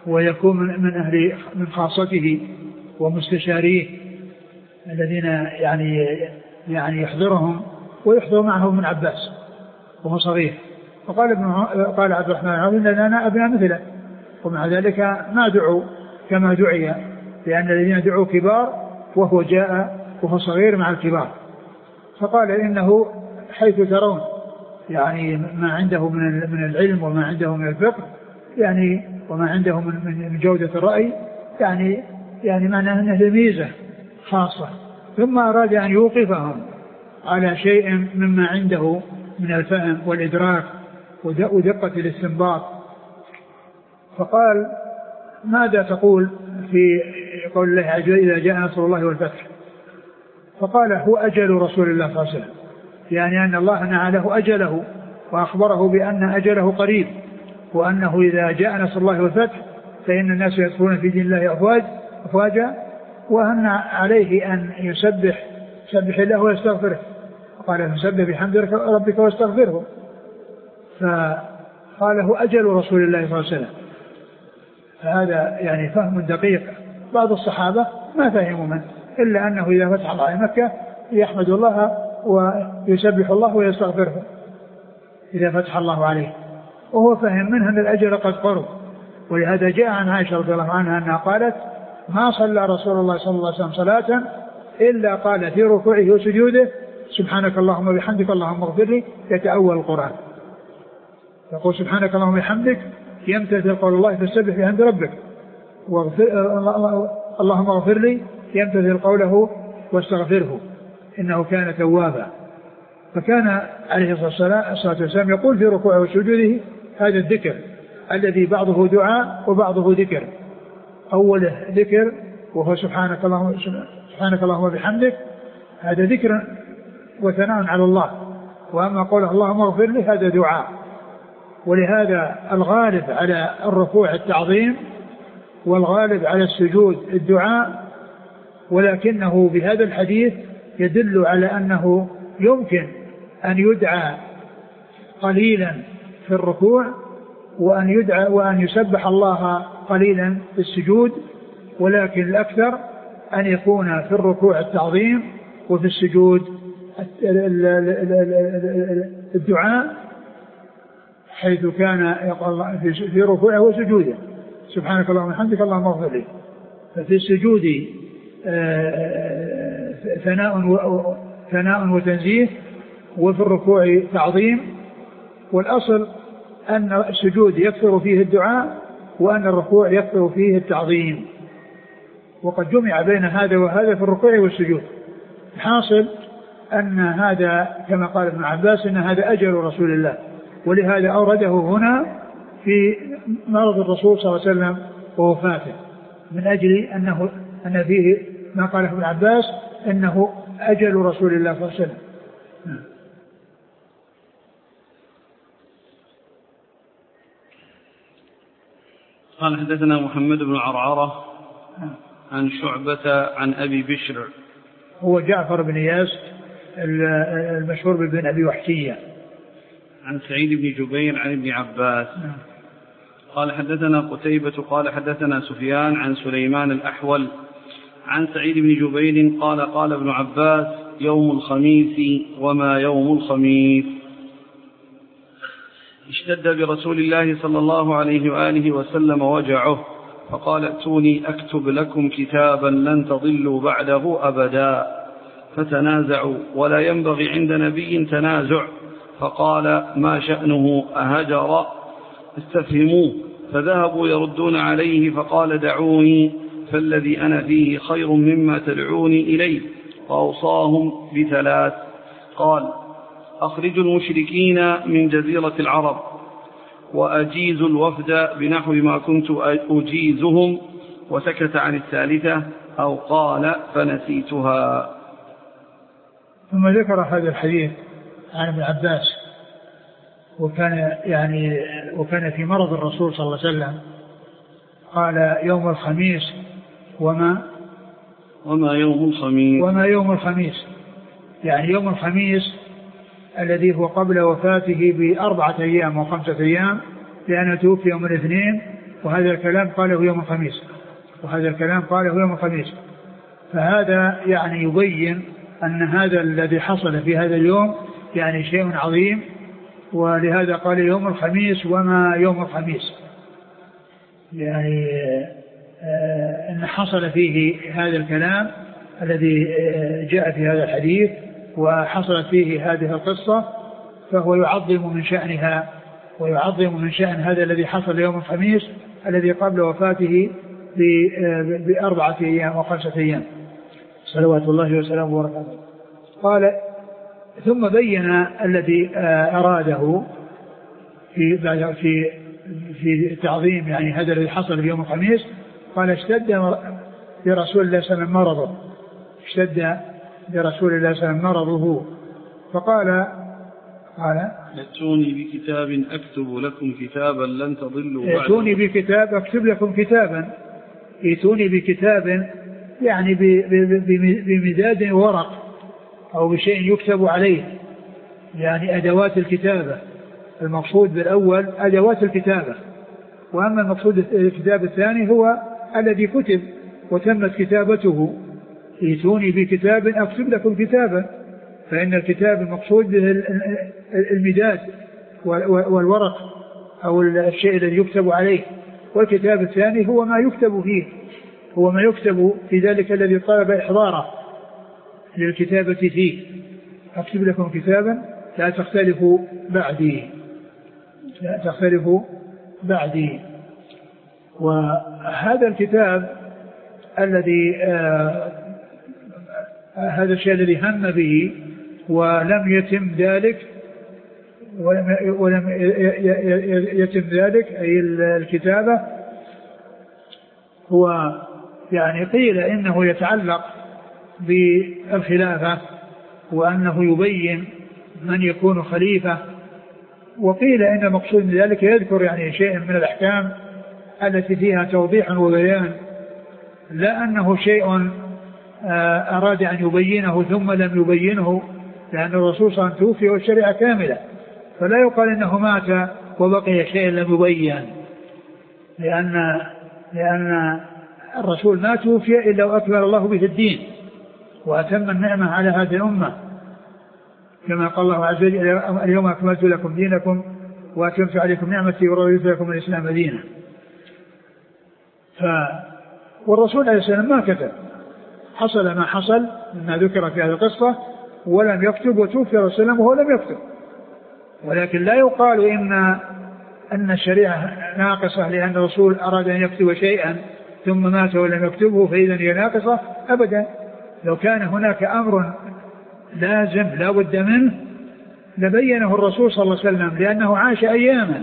ويكون من أهل من خاصته ومستشاريه الذين يعني يعني يحضرهم ويحضر معه ابن عباس وهو صغير. فقال ابن قال عبد الرحمن إن لنا أبناء مثله، ومع ذلك ما دعوا كما دعي، لأن الذين دعوا كبار وهو جاء وهو صغير مع الكبار. فقال إنه حيث ترون يعني ما عنده من العلم وما عنده من الفقه يعني وما عنده من جودة الرأي يعني يعني معناه أنه ميزة خاصة. ثم أراد أن يوقفهم على شيء مما عنده من الفهم والإدراك ودقة الاستنباط. فقال ماذا تقول في قول الله عز وجل إذا جاء نصر الله والفتح؟ فقال هو أجل رسول الله صلى الله عليه وسلم، يعني أن الله نعله أجله وأخبره بأن أجله قريب، وأنه إذا جاء نصر الله والفتح فإن الناس يدخلون في دين الله أفواج أفواجا، وأن عليه أن يسبح سبح الله ويستغفره. قال فسبح بحمد ربك واستغفره. فقال هو أجل رسول الله صلى الله عليه وسلم. فهذا يعني فهم دقيق. بعض الصحابة ما فهموا منه إلا أنه إذا فتح الله مكة يحمد الله ويسبح الله ويستغفره إذا فتح الله عليه، وهو فهم منه أن الأجل قد قرب. ولهذا جاء عن عائشة رضي الله عنها أنها قالت ما صلى رسول الله صلى الله عليه وسلم صلاة إلا قال في ركوعه وسجوده سبحانك اللهم وبحمدك اللهم اغفر لي، يتأول القرآن. يقول سبحانك اللهم وبحمدك يمتثل قول الله فسبح بحمد ربك، اللهم اغفر لي يمتثل قوله واستغفره إنه كان توابا. فكان عليه الصلاة والسلام يقول في ركوعه وسجوده هذا الذكر الذي بعضه دعاء وبعضه ذكر. أوله ذكر وهو سبحانك اللهم سبحانك اللهم وبحمدك، هذا ذكر وثناء على الله. وأما قوله اللهم اغفر لي هذا دعاء. ولهذا الغالب على الركوع التعظيم والغالب على السجود الدعاء، ولكنه بهذا الحديث يدل على أنه يمكن أن يدعى قليلا في الركوع وأن يدعى وأن يسبح الله قليلا في السجود، ولكن الأكثر أن يكون في الركوع التعظيم وفي السجود الدعاء، حيث كان يقول في ركوعه وسجوده سبحانك اللهم وبحمدك اللهم اغفر لي. ففي السجود ثناء ثناء وتنزيه، وفي الركوع تعظيم. والأصل أن السجود يكثر فيه الدعاء وأن الركوع يكثر فيه التعظيم، وقد جمع بين هذا وهذا في الركوع والسجود. الحاصل أن هذا كما قال ابن عباس أن هذا أجل رسول الله، ولهذا أورده هنا في مرض الرسول صلى الله عليه وسلم ووفاته، من أجل أنه أن فيه ما قاله ابن عباس أنه أجل رسول الله صلى الله عليه وسلم.
قال حدثنا محمد بن عرعرة عن شعبة عن أبي بشر،
هو جعفر بن إياس المشهور بن أبي وحشية،
عن سعيد بن جبير عن ابن عباس. قال حدثنا قتيبة قال حدثنا سفيان عن سليمان الأحول عن سعيد بن جبير قال قال ابن عباس يوم الخميس وما يوم الخميس. اشتد برسول الله صلى الله عليه وآله وسلم وجعه، فقال ائتوني أكتب لكم كتابا لن تضلوا بعده أبدا، فتنازعوا ولا ينبغي عند نبي تنازع، فقال ما شأنه أهجر؟ استفهموه، فذهبوا يردون عليه، فقال دعوني فالذي أنا فيه خير مما تدعوني إليه. وأوصاهم بثلاث، قال أخرجوا المشركين من جزيرة العرب وأجيزوا الوفد بنحو ما كنت أجيزهم، وسكت عن الثالثة أو قال فنسيتها.
ثم ذكر هذا الحديث عن ابن عباس، وكان يعني وكان في مرض الرسول صلى الله عليه وسلم. قال يوم الخميس وما
وما يوم الخميس
وما يوم الخميس يعني يوم الخميس الذي هو قبل وفاته بأربعة أيام وخمسة أيام، لأنه توفي يوم الاثنين وهذا الكلام قاله يوم الخميس وهذا الكلام قاله يوم الخميس فهذا يعني يبين أن هذا الذي حصل في هذا اليوم يعني شيء عظيم، ولهذا قال يوم الخميس وما يوم الخميس، يعني أن حصل فيه هذا الكلام الذي جاء في هذا الحديث وحصلت فيه هذه القصة، فهو يعظم من شأنها ويعظم من شأن هذا الذي حصل يوم الخميس الذي قبل وفاته بأربعة أيام وخمسة أيام صلوات الله وسلامه وبركاته. قال ثم بين الذي أراده في في في تعظيم يعني هذا الذي حصل في يوم الخميس. قال اشتد برسول الله صلى الله عليه وسلم مرضه اشتد برسول الله صلى الله عليه وسلم مرضه فقال قال
ائتوني بكتاب أكتب لكم كتابا لن تضلوا بعده.
ائتوني بكتاب أكتب لكم كتابا ائتوني بكتاب يعني بمداد ورق أو بشيء يكتب عليه، يعني أدوات الكتابة. المقصود بالأول أدوات الكتابة، وأما المقصود الكتاب الثاني هو الذي كتب وتمت كتابته. ائتوني بكتاب أكتب لكم كتابا، فإن الكتاب المقصود به المداد والورق أو الشيء الذي يكتب عليه، والكتاب الثاني هو ما يكتب فيه، هو ما يكتب في ذلك الذي طلب إحضاره للكتابة فيه. أكتب لكم كتابا لا تختلفوا بعدي لا تختلفوا بعدي. وهذا الكتاب الذي آه هذا الشيء الذي هم به ولم يتم ذلك ولم, ولم يتم ذلك أي الكتابة، هو يعني قيل إنه يتعلق بالخلافة وأنه يبين من يكون خليفة، وقيل إن المقصود من ذلك يذكر يعني شيء من الأحكام التي فيها توضيح وبيان، لا أنه شيء أراد أن يبينه ثم لم يبينه، لأن الرسول صلى الله عليه وسلم توفي والشريعة كاملة، فلا يقال إنه مات وبقي شيء لم يبين، لأن لأن الرسول ما توفي إلا وأكمل الله به الدين وأتم النعمة على هذه الأمة، كما قال الله عز وجل اليوم أكملت لكم دينكم وأتممت عليكم نعمتي ورضيت لكم الإسلام دينا. ف والرسول عليه السلام ما كتب، حصل ما حصل مما ذكر في هذه القصة ولم يكتب، وتوفي رسول الله وهو لم يكتب. ولكن لا يقال إن أن الشريعة ناقصة لأن الرسول أراد أن يكتب شيئا ثم مات ولم يكتبه فإذا هي ناقصة أبدا. لو كان هناك أمر لازم لا بد منه لبينه الرسول صلى الله عليه وسلم، لأنه عاش أياما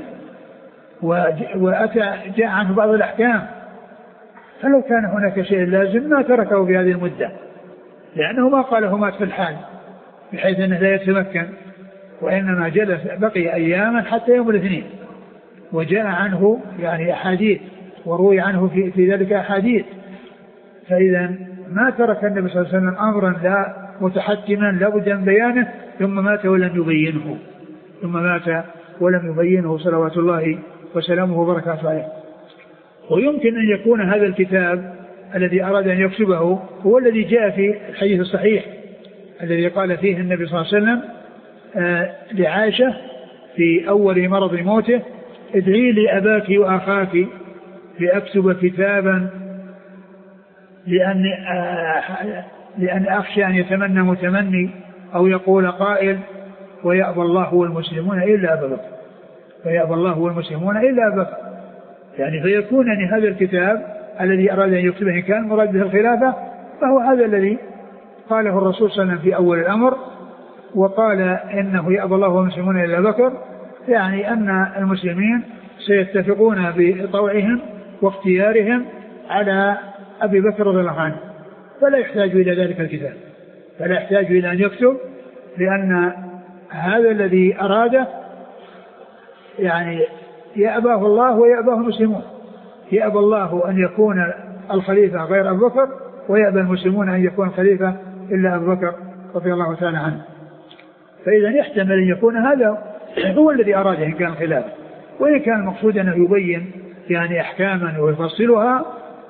وأتى جاء عنه بعض الأحكام، فلو كان هناك شيء لازم ما تركه في هذه المدة، لأنه ما قاله مات في الحال بحيث أنه لا يتمكن، وإنما جلس بقي أياما حتى يوم الاثنين، وجاء عنه يعني أحاديث وروي عنه في, في ذلك أحاديث. فإذا ما ترك النبي صلى الله عليه وسلم أمرا لا متحتما لا بد من بيانه ثم مات ولم يبينه ثم مات ولم يبينه صلوات الله وسلامه وبركاته عليه. ويمكن أن يكون هذا الكتاب الذي أراد أن يكتبه هو الذي جاء في الحديث الصحيح الذي قال فيه النبي صلى الله عليه وسلم آه لعائشة في أول مرض موته ادعي لي أباك وأخاك لأكتب كتابا لأن, آه لأن أخشى أن يتمنى متمني أو يقول قائل ويأبى الله والمسلمون إلا أبا بكر ويأبى الله والمسلمون إلا أبا بكر، يعني فيكون أن هذا الكتاب الذي أراد أن يكتبه إن كان مراد به الخلافة فهو هذا الذي قاله الرسول صلى الله عليه وسلم في أول الأمر، وقال إنه يأبى الله والمسلمون إلا أبا بكر، يعني أن المسلمين سيتفقون بطوعهم واختيارهم على أبي بكر رضي الله عنه، فلا يحتاج إلى ذلك الكتاب، فلا يحتاج إلى أن يكتب، لأن هذا الذي أراده يعني يأباه الله ويأباه المسلمون، يأبى الله أن يكون الخليفة غير أبو بكر ويأبى المسلمون أن يكون الخليفة إلا أبو بكر رضي الله تعالى عنه. فإذا يحتمل أن يكون هذا هو الذي أراده إن كان الخلافة، وإن كان المقصود أنه يبين يعني أحكاما ويفصلها،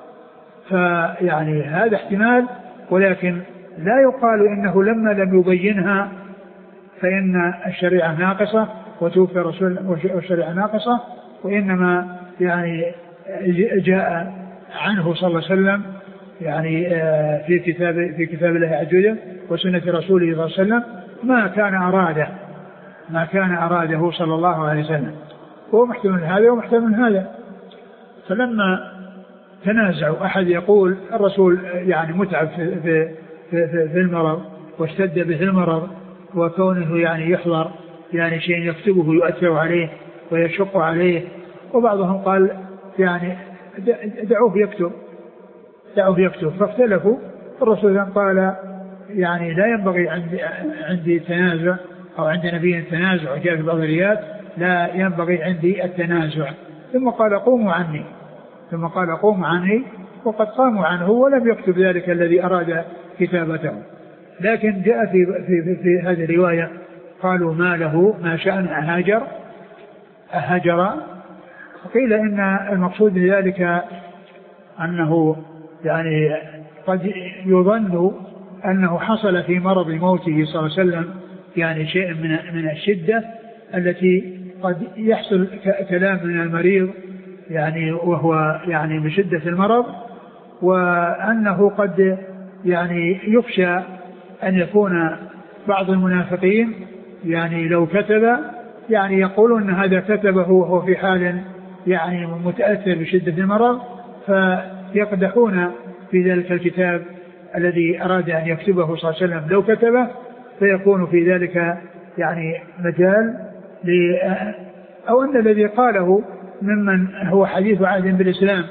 فيعني هذا احتمال، ولكن لا يقال إنه لما لم يبينها فإن الشريعة ناقصة وتوفي رسول والشريعة ناقصة، وإنما يعني جاء عنه صلى الله عليه وسلم يعني في كتاب في كتاب الله عز وجل وسنة رسوله صلى الله عليه وسلم ما كان أراده ما كان أراده صلى الله عليه وسلم، هو محتمل هذا ومحتمل هذا. فلما تنازعوا أحد يقول الرسول يعني متعب في, في, في, في المرض واشتد به المرض، وكونه يعني يحضر يعني شيء يكتبه يؤثر عليه ويشق عليه، وبعضهم قال يعني دعوه يكتب دعوه يكتب فاختلفوا. الرسول قال يعني لا ينبغي عندي, عندي تنازع أو عند نبي تنازع، جاء في بعض الروايات لا ينبغي عندي التنازع، ثم قال قوموا عني ثم قال قوموا عني وقد قاموا عنه ولم يكتب ذلك الذي أراد كتابته. لكن جاء في, في, في, في هذه الرواية قالوا ما له ما شأن أهاجر أهاجر وقيل إن المقصود بذلك أنه يعني قد يظن أنه حصل في مرض موته صلى الله عليه وسلم يعني شيء من من الشدة التي قد يحصل كلام من المريض يعني وهو يعني بشدة المرض، وأنه قد يعني يخشى أن يكون بعض المنافقين يعني لو كتب يعني يقولون أن هذا كتبه وهو في حال يعني متأثر بشدة المرض، فيقدحون في ذلك الكتاب الذي أراد أن يكتبه صلى الله عليه وسلم لو كتبه، فيكون في ذلك يعني مجال ل أو أن الذي قاله ممن هو حديث عهد بالإسلام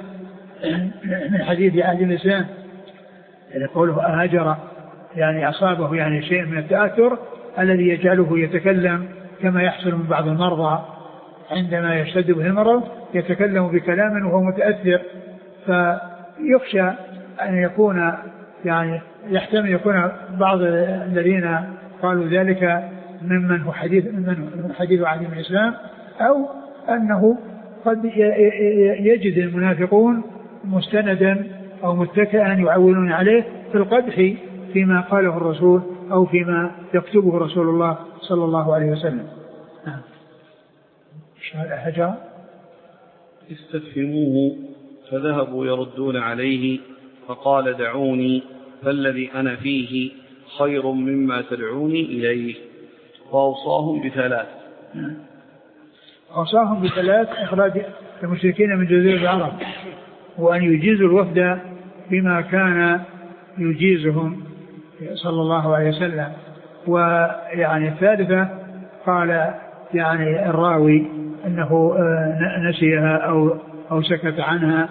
من حديث عهد بالإسلام يعني قوله أهجر يعني أصابه يعني شيء من التأثر الذي يجعله يتكلم كما يحصل من بعض المرضى عندما يشتد به المرض يتكلم بكلام وهو متأثر، فيخشى أن يكون يعني يحتمل يكون بعض الذين قالوا ذلك ممن هو حديث من حديث عهد بالإسلام، أو أنه قد يجد المنافقون مستندا أو متكئا يعولون عليه في القدح فيما قاله الرسول أو فيما يكتبه رسول الله صلى الله عليه وسلم. نعم. هجر
استفهموه فذهبوا يردون عليه فقال دعوني فالذي أنا فيه خير مما تدعوني إليه، وأوصاهم بثلاث.
نعم. أوصاهم بثلاث: إخراج المشركين من جزيرة العرب، وأن يجيزوا الوفد بما كان يجيزهم صلى الله عليه وسلم. ويعني الثالثة قال يعني الراوي أنه نسيها أو أو سكت عنها.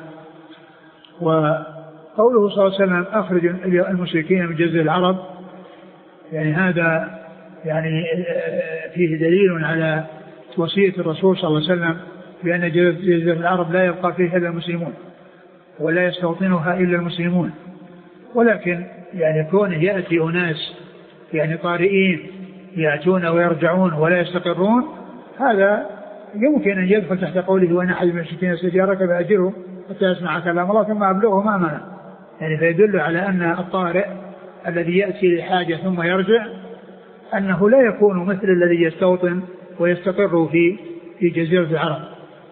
وقوله صلى الله عليه وسلم أخرج المشركين من جزيرة العرب، يعني هذا يعني فيه دليل على وصية الرسول صلى الله عليه وسلم بأن جزيرة العرب لا يبقى فيها إلا المسلمون ولا يستوطنها إلا المسلمون، ولكن يعني كونه يأتي أناس يعني طارئين يأتون ويرجعون ولا يستقرون، هذا يمكن أن يدخل تحت قوله وأن أحد من المشركين استجارك فأجره حتى يسمع كلام الله ثم أبلغه مأمنه، يعني فيدل على أن الطارئ الذي يأتي لحاجة ثم يرجع أنه لا يكون مثل الذي يستوطن ويستقر في في جزيرة العرب.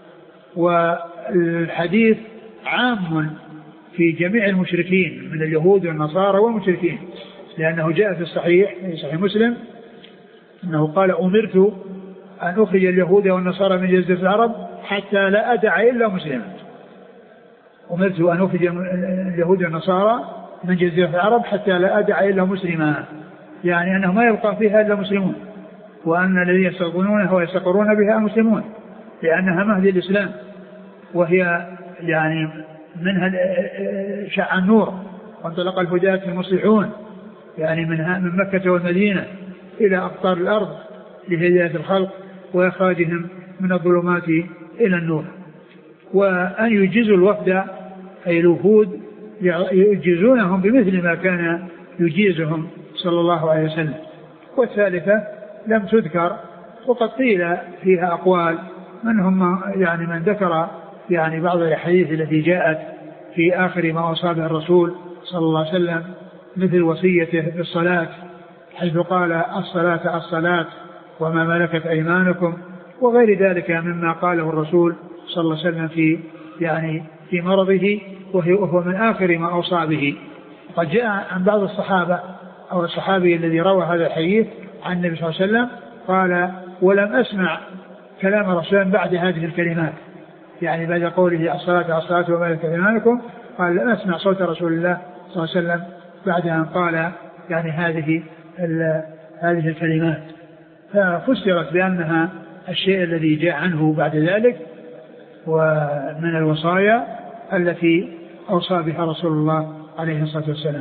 والحديث عام في جميع المشركين من اليهود والنصارى والمشركين، لأنه جاء في الصحيح في صحيح مسلم أنه قال أمرت أن أخرج اليهود والنصارى من جزيرة العرب حتى لا أدع إلا مسلما. أمرت أن أخرج اليهود والنصارى من جزيرة العرب حتى لا أدع إلا مسلما، يعني أنه ما يبقى فيها إلا مسلمون، وأن الذين يستوطنونها ويستقرون بها مسلمون، لأنها مهد الإسلام وهي يعني منها شع النور وانطلق الهداة المصلحون، يعني منها من مكة والمدينة إلى أقطار الأرض لهداية الخلق وإخراجهم من الظلمات إلى النور. وأن يجيزوا الوفد أي الوفود يجيزونهم بمثل ما كان يجيزهم صلى الله عليه وسلم. والثالثة لم تذكر وقد قيل فيها أقوال، منهم يعني من ذكر يعني بعض الأحاديث التي جاءت في آخر ما أوصى به الرسول صلى الله عليه وسلم مثل وصيته بالصلاة حيث قال الصلاة الصلاة وما ملكت أيمانكم وغير ذلك مما قاله الرسول صلى الله عليه وسلم في يعني في مرضه وهو من آخر ما أوصى به. قد جاء عن بعض الصحابة أو الصحابي الذي روى هذا الحديث عن النبي صلى الله عليه وسلم قال ولم أسمع كلام الرسول بعد هذه الكلمات، يعني بعد قوله الصلاة الصلاة وما ملكت أيمانكم قال لم أسمع صوت رسول الله صلى الله عليه وسلم بعد أن قال يعني هذه هذه الكلمات، ففسرت بأنها الشيء الذي جاء عنه بعد ذلك ومن الوصايا التي أوصى بها رسول الله عليه الصلاة والسلام.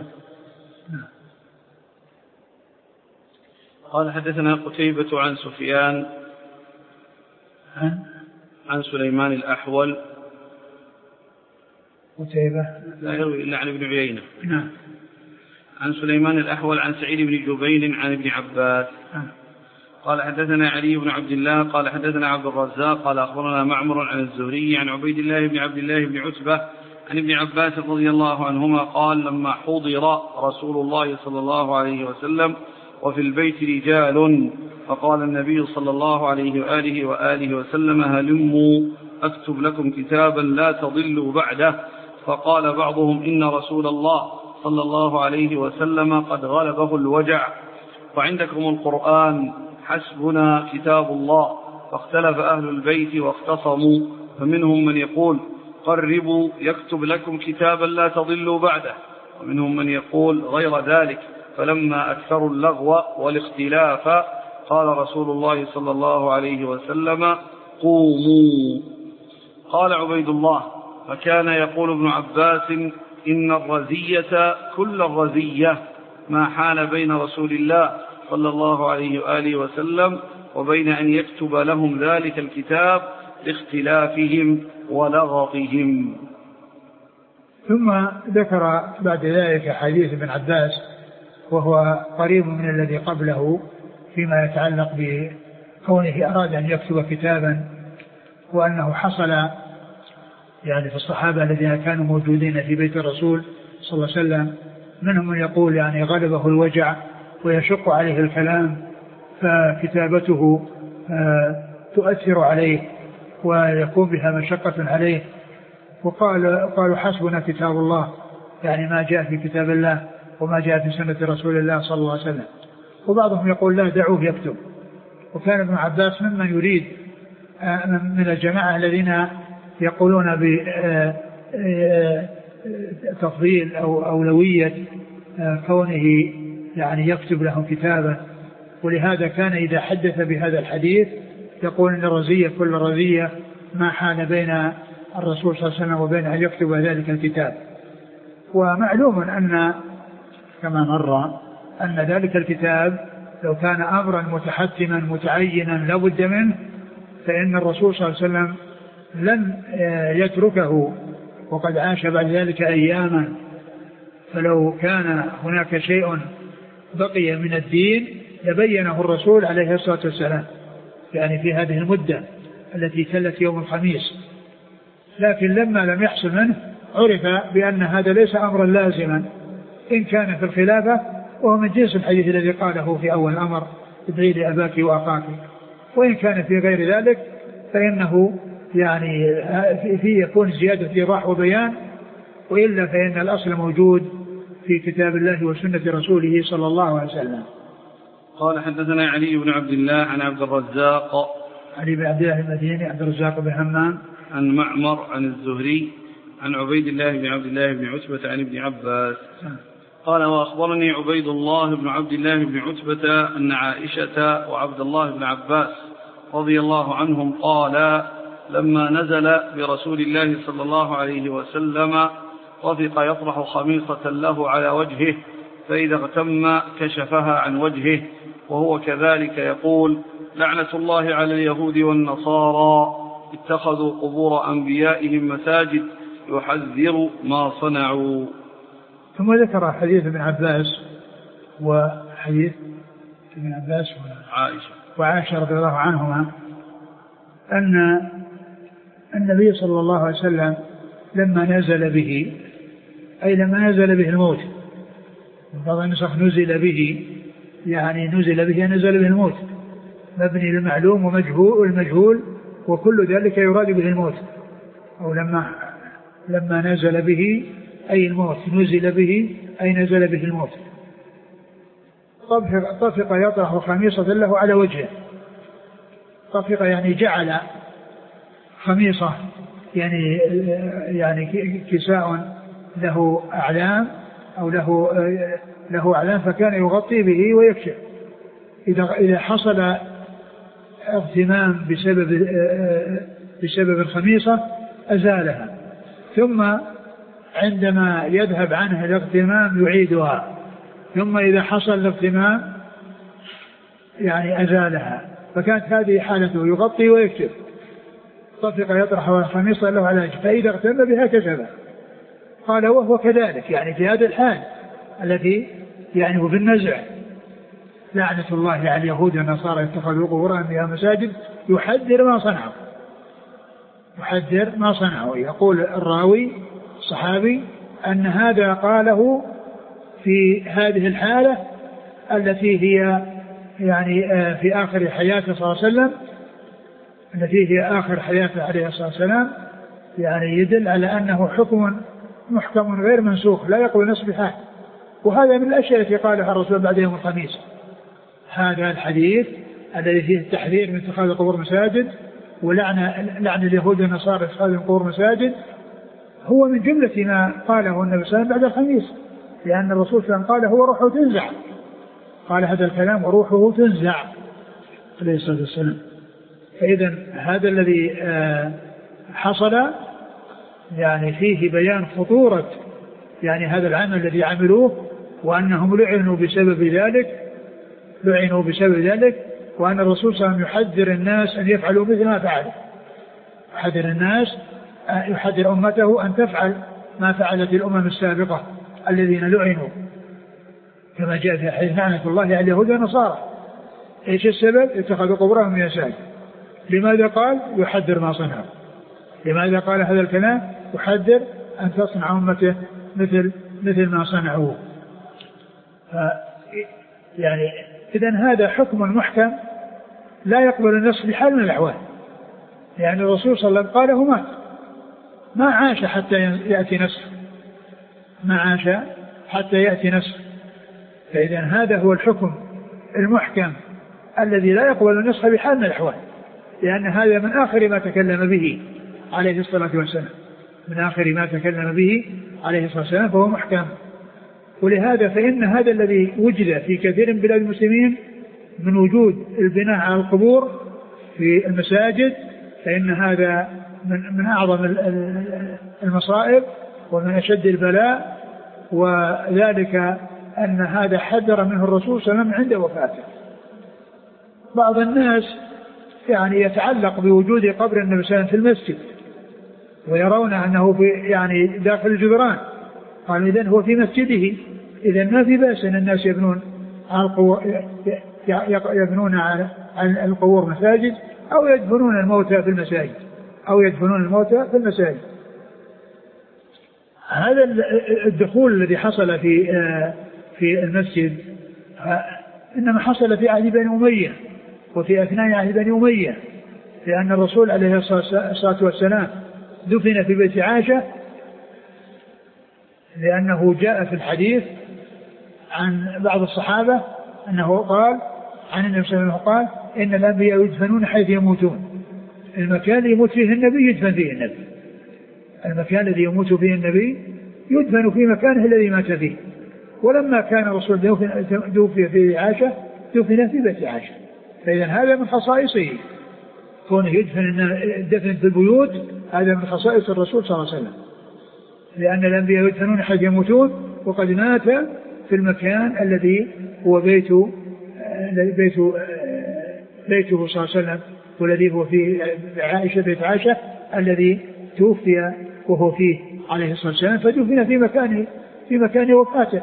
قال حدثنا قتيبة عن سفيان
عن,
عن سليمان الأحول.
قتيبة
لا يروي إلا عن ابن عيينة.
نعم.
عن سليمان الأحول عن سعيد بن جبير عن ابن عباس.
نعم.
قال حدثنا علي بن عبد الله قال حدثنا عبد الرزاق قال أخبرنا معمر عن الزهري عن عبيد الله بن عبد الله بن عتبة عن ابن عباس رضي الله عنهما قال لما حضر رسول الله صلى الله عليه وسلم وفي البيت رجال فقال النبي صلى الله عليه وآله وآله وسلم هلموا أكتب لكم كتابا لا تضلوا بعده، فقال بعضهم إن رسول الله صلى الله عليه وسلم قد غلبه الوجع وعندكم القرآن حسبنا كتاب الله، فاختلف أهل البيت واختصموا فمنهم من يقول قربوا يكتب لكم كتابا لا تضلوا بعده، ومنهم من يقول غير ذلك، فلما أكثروا اللغو والاختلاف قال رسول الله صلى الله عليه وسلم قوموا. قال عبيد الله فكان يقول ابن عباس إن الرزية كل الرزية ما حال بين رسول الله صلى الله عليه وآله وسلم وبين أن يكتب لهم ذلك الكتاب لاختلافهم ولغطهم.
ثم ذكر بعد ذلك حديث ابن عباس وهو قريب من الذي قبله فيما يتعلق بكونه أراد أن يكتب كتابا، وأنه حصل يعني في الصحابة الذين كانوا موجودين في بيت الرسول صلى الله عليه وسلم منهم من يقول يعني غلبه الوجع ويشق عليه الكلام فكتابته تؤثر عليه ويكون بها مشقة عليه، وقال قالوا حسبنا كتاب الله، يعني ما جاء في كتاب الله وما جاء في سنة رسول الله صلى الله عليه وسلم. وبعضهم يقول لا دعوه يكتب. وكان ابن عباس ممن يريد من الجماعة الذين يقولون بتفضيل أو أولوية كونه يعني يكتب لهم كتابا، ولهذا كان إذا حدث بهذا الحديث يقول إن الرزية كل رزية ما حال بين الرسول صلى الله عليه وسلم وبين أن يكتب ذلك الكتاب. ومعلوم أن كما مر أن ذلك الكتاب لو كان أمرا متحتما متعينا لا بد منه فإن الرسول صلى الله عليه وسلم لن يتركه، وقد عاش بعد ذلك أياما، فلو كان هناك شيء بقي من الدين لبينه الرسول عليه الصلاة والسلام يعني في هذه المدة التي تلت يوم الخميس، لكن لما لم يحصل منه عرف بأن هذا ليس أمرا لازما إن كان في الخلافة، وهو من جنس الحديث الذي قاله في أول الأمر ادعي لأباك وأخاك، وإن كان في غير ذلك فإنه يعني فيه يكون زيادة إيضاح وبيان، وإلا فإن الأصل موجود في كتاب الله وسنة رسوله صلى الله عليه وسلم.
قال حدثنا علي بن عبد الله عن عبد الرزاق
علي بن عبد الله المديني عبد الرزاق بن همام
عن معمر عن الزهري عن عبيد الله بن عبد الله بن عتبة عن ابن عباس قال وأخبرني عبيد الله بن عبد الله بن عتبة أن عائشة وعبد الله بن عباس رضي الله عنهم قال لما نزل برسول الله صلى الله عليه وسلم طفق يطرح خميصة له على وجهه فإذا اغتم كشفها عن وجهه، وهو كذلك يقول لعنة الله على اليهود والنصارى اتخذوا قبور أنبيائهم مساجد يحذر ما صنعوا.
ثم ذكر حديث ابن عباس وحديث ابن عباس
وعائشة
وعائشة رضي الله عنهما أن النبي صلى الله عليه وسلم لما نزل به، أي لما نزل به الموت، بعض النسخ نزل به، يعني نزل به نزل به الموت، مبني للمعلوم ومجهول والمجهول وكل ذلك يراد به الموت، أو لما لما نزل به أي الموت، نزل به أي نزل به الموت. طفق, طفق يطرح خميصة له على وجهه، طفق يعني جعل خميصة، يعني يعني كساء له أعلام أو له له أعلام فكان يغطي به ويكشف. إذا إذا حصل اغتمام بسبب بسبب الخميصة أزالها، ثم عندما يذهب عنها الاغتمام يعيدها، ثم إذا حصل الاغتمام يعني أزالها، فكانت هذه حالته يغطي ويكشف. طفق يطرح الخميصة له على وجهه، فإذا اغتم بها كشفها. قال وهو كذلك، يعني في هذا الحال التي يعني هو في النزع، لعنة الله على اليهود والنصارى اتخذوا قبورهم بها مساجد، يحذر ما صنعوا، يحذر ما صنعوا. يقول الراوي الصحابي أن هذا قاله في هذه الحالة التي هي يعني في آخر حياته صلى الله عليه وسلم، التي هي آخر حياته عليه الصلاة والسلام، يعني يدل على أنه حكم محكم غير منسوخ لا يقبل نسخ بحال. وهذا من الأشياء التي قالها الرسول بعد يوم الخميس، هذا الحديث الذي فيه التحذير من اتخاذ القبور مساجد ولعن لعن اليهود والنصارى اتخاذ القبور مساجد، هو من جملة ما قاله النبي صلى الله عليه وسلم بعد الخميس، لأن الرسول صلى الله عليه وسلم قال هو روحه تنزع، قال هذا الكلام وروحه تنزع عليه الصلاة والسلام. فإذا هذا الذي حصل يعني فيه بيان خطورة يعني هذا العمل الذي عملوه، وأنهم لعنوا بسبب ذلك، لعنوا بسبب ذلك، وأن الرسول صلى الله عليه وسلم يحذر الناس أن يفعلوا مثل ما فعلوا، يحذر الناس يحذر أمته أن تفعل ما فعلت الأمم السابقة الذين لعنوا، كما جاء في حديث لعنة الله على اليهود والنصارى. إيش السبب؟ اتخذوا قبورهم مساجد. لماذا قال؟ يحذر ما صنعوا. لماذا قال هذا الكلام؟ يحذر أن تصنع أمته مثل مثل ما صنعوا. يعني إذن هذا حكم محكم لا يقبل النسخ بحال من الأحوال، يعني الرسول صلى الله عليه وسلم قاله مات، ما عاش حتى يأتي نسخ، ما عاش حتى يأتي نسخ. فإذن هذا هو الحكم المحكم الذي لا يقبل النسخ بحال من الأحوال، لأن هذا من آخر ما تكلم به عليه الصلاة والسلام، من آخر ما تكلم به عليه الصلاة والسلام، فهو محكم. ولهذا فإن هذا الذي وجد في كثير من بلاد المسلمين من وجود البناء على القبور في المساجد، فإن هذا من, من أعظم المصائب ومن أشد البلاء، وذلك أن هذا حذر منه الرسول صلى الله عليه وسلم عند وفاته. بعض الناس يعني يتعلق بوجود قبر النبي صلى الله عليه وسلم في المسجد، ويرون أنه في يعني داخل الجدران، قالوا إذن هو في مسجده، إذن ما في بأس أن الناس يبنون على القبور، يبنون على القبور مساجد، أو يدفنون الموتى في المساجد، أو يدفنون الموتى في المساجد. هذا الدخول الذي حصل في في المسجد إنما حصل في عهد بني أمية وفي أثناء عهد بني أمية، لأن الرسول عليه الصلاة والسلام دفن في بيت عائشة، لأنه جاء في الحديث عن بعض الصحابة أنه قال عن النبي صلى الله عليه وسلم قال إن الأنبياء يدفنون حيث يموتون، المكان الذي يموت فيه النبي يدفن فيه النبي، المكان الذي يموت فيه النبي يدفن في مكانه الذي مات فيه. ولما كان الرسول دوفي في عائشة دفن في بيت عائشة، فإذا هذا من خصائصه، كونه يدفن الدفن في البيوت هذا من خصائص الرسول صلى الله عليه وسلم، لأن الأنبياء يدفنون حيث يموتون، وقد مات في المكان الذي هو بيته بيته بيته صلى الله عليه وسلم، والذي هو في عائشة بيت عائشة الذي توفي وهو فيه عليه الصلاة والسلام، فدفن في مكانه في مكان وفاته.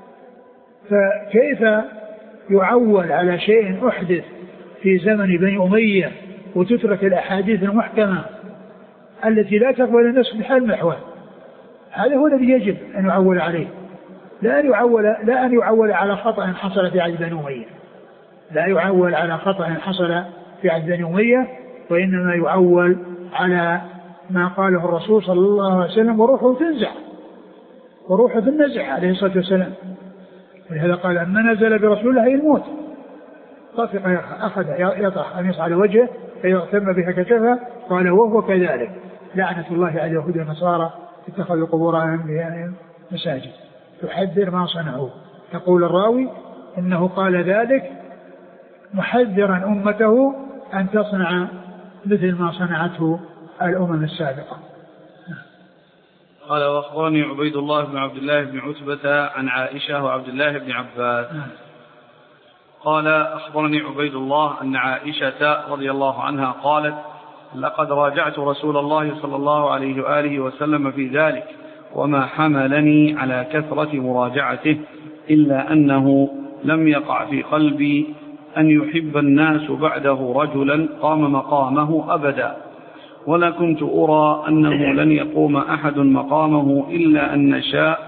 فكيف يعول على شيء أحدث في زمن بني أمية وتترك الأحاديث المحكمة التي لا تقبل النسخ بحال الأحوال. هذا هو الذي يجب أن يعول عليه، لا أن يعول لا أن يعول على خطأ حصل في عهد بني أمية، لا يعول على خطأ حصل في عهد بني أمية، وإنما يعول على ما قاله الرسول صلى الله عليه وسلم، وروحه تنزع، وروحه في النزع عليه الصلاة والسلام. ولهذا قال أما نزل برسول الله الموت، طفق أخذ يطرح أن يصعد وجهه فيغتم بها كتفه، قال وهو كذلك لعنة الله على اليهود والنصارى اتخذوا قبور أنبيائهم مساجد، تحذر ما صنعوا. يقول الراوي إنه قال ذلك محذرا أمته أن تصنع مثل ما صنعته الأمم السابقة.
قال وأخبرني عبيد الله بن عبد الله بن عتبة عن عائشة وعبد الله بن عباس قال أخبرني عبيد الله أن عائشة رضي الله عنها قالت لقد راجعت رسول الله صلى الله عليه وآله وسلم في ذلك، وما حملني على كثرة مراجعته إلا أنه لم يقع في قلبي أن يحب الناس بعده رجلا قام مقامه أبدا، ولا كنت أرى أنه لن يقوم أحد مقامه إلا أن نشاء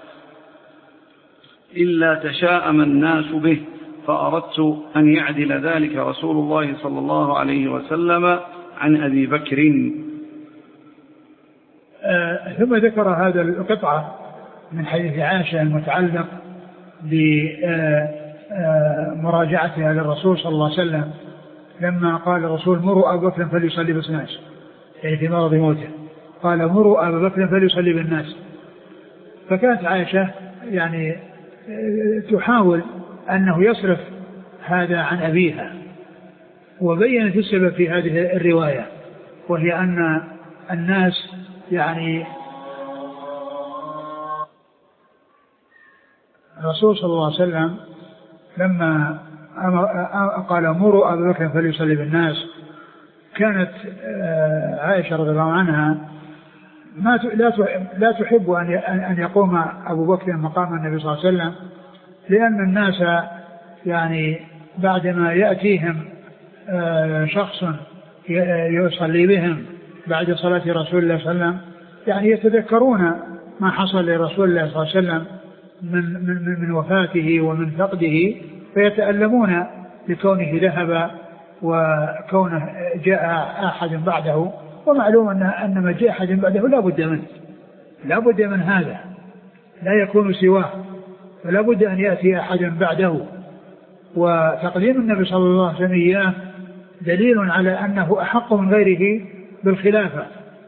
إلا تشاءم الناس به، فأردت أن يعدل ذلك رسول الله صلى الله عليه وسلم عن أبي بكر.
آه ثم ذكر هذا القطعة من حديث عائشة المتعلق بمراجعتها للرسول صلى الله عليه وسلم لما قال الرسول مروا أبا بكر فليصلي بالناس، يعني في مرض موته قال مروا أبا بكر فليصلي بالناس. فكانت عائشة يعني تحاول أنه يصرف هذا عن أبيها، وبينت السبب في هذه الرواية، وهي أن الناس يعني الرسول صلى الله عليه وسلم لما قال مروا أبا بكر فليصلي بالناس، كانت عائشة رضي الله عنها ما لا تحب أن يقوم أبو بكر مقام النبي صلى الله عليه وسلم، لأن الناس يعني بعدما يأتيهم شخص يصلي بهم بعد صلاة رسول الله صلى الله عليه وسلم يعني يتذكرون ما حصل لرسول الله صلى الله عليه وسلم من, من, من وفاته ومن فقده، فيتألمون لكونه ذهب وكونه جاء أحد بعده، ومعلوم أن, أن ما جاء أحد بعده لا بد منه، لا بد من هذا، لا يكون سواه، فلا بد أن يأتي أحد بعده. وتقديم النبي صلى الله عليه وسلم إياه دليل على أنه أحق من غيره بالخلافة.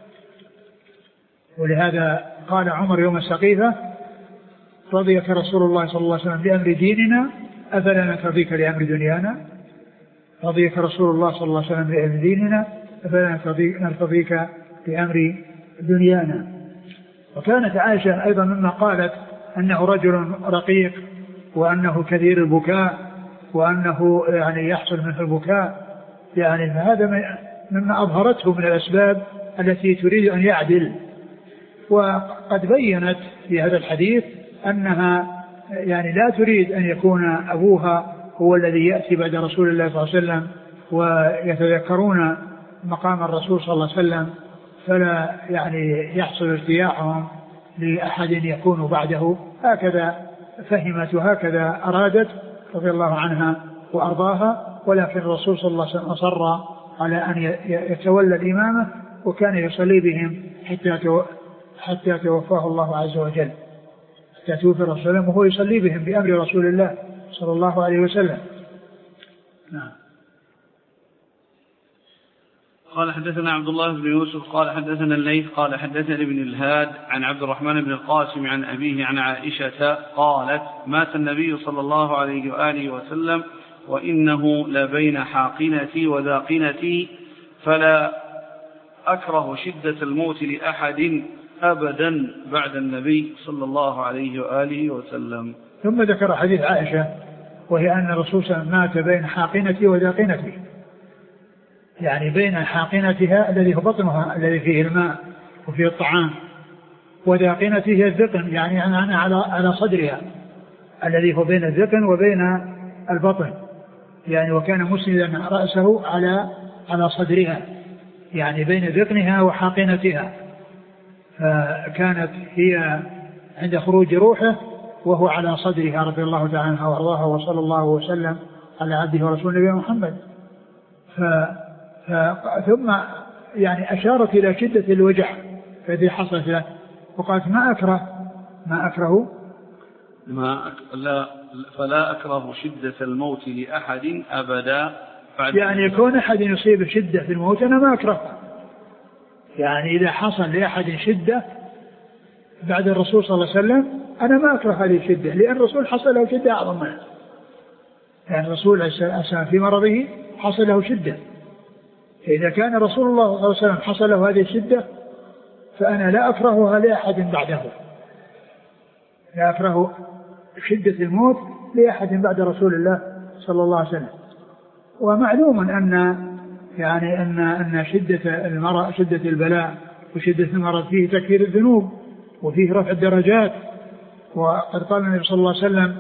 ولهذا قال عمر يوم السقيفة رضيك رسول الله صلى الله عليه وسلم بأمر ديننا أفلا نرضيك لأمر دنيانا، رضيك رسول الله صلى الله عليه وسلم بأمر ديننا أفلا نرضيك بأمر دنيانا. وكانت عائشة أيضا مما قالت أنه رجل رقيق، وأنه كثير البكاء، وأنه يعني يحصل منه البكاء، يعني فهذا مما أظهرته من الأسباب التي تريد أن يعدل. وقد بينت في هذا الحديث أنها يعني لا تريد أن يكون أبوها هو الذي يأتي بعد رسول الله صلى الله عليه وسلم ويتذكرون مقام الرسول صلى الله عليه وسلم، فلا يعني يحصل ارتياحهم لأحد يكون بعده. هكذا فهمت وهكذا أرادت رضي الله عنها وأرضاها، ولكن الرسول صلى الله عليه وسلم أصر على أن يتولى الإمامة، وكان يصلي بهم حتى حتى توفاه الله عز وجل، حتى توفى الرسول صلى الله عليه وسلم وهو يصلي بهم بأمر رسول الله صلى الله عليه وسلم. نعم.
قال حدثنا عبد الله بن يوسف قال حدثنا الليث قال حدثني ابن الهاد عن عبد الرحمن بن القاسم عن أبيه عن عائشة قالت مات النبي صلى الله عليه وآله وسلم وإنه لبين حاقنتي وذاقنتي، فلا أكره شدة الموت لأحد أبدا بعد النبي صلى الله عليه وآله وسلم.
ثم ذكر حديث عائشة وهي أن الرسول صلى الله عليه وسلم مات بين حاقنتي وذاقنتي، يعني بين حاقنتها الذي هو بطنها الذي فيه الماء وفيه الطعام، وذاقنتها هي الذقن يعني أنا على على صدرها الذي هو بين الذقن وبين البطن، يعني وكان مسندا رأسه على على صدرها، يعني بين ذقنها وحاقنتها، فكانت هي عند خروج روحه وهو على صدرها رضي الله تعالى عنها وارضاها، وصلى الله وسلم على عبده ورسوله نبينا محمد. ف... ف... ثم يعني أشارت إلى شدة الوجع الذي حصلت له، وقالت ما أكره ما أكره
ما أك... لا فلا أكره شدة الموت لأحد أبدا.
يعني يكون أحد يصيب شدة في الموت أنا ما أكره، يعني إذا حصل لأحد شدة بعد الرسول صلى الله عليه وسلم أنا ما أكره هذه الشدة، لأن الرسول حصل له شدة أعظم منها. يعني الرسول أسلم في مرضه حصل له شدة، فإذا كان رسول الله صلى الله عليه وسلم حصل له هذه الشدة فأنا لا أكرهها لأحد بعده، لا أكره شدة الموت لأحد بعد رسول الله صلى الله عليه وسلم. ومعلوم أن يعني أن أن شدة المرض شدة البلاء وشدة المرض فيه تكفير الذنوب وفيه رفع الدرجات. وقد قال النبي صلى الله عليه وسلم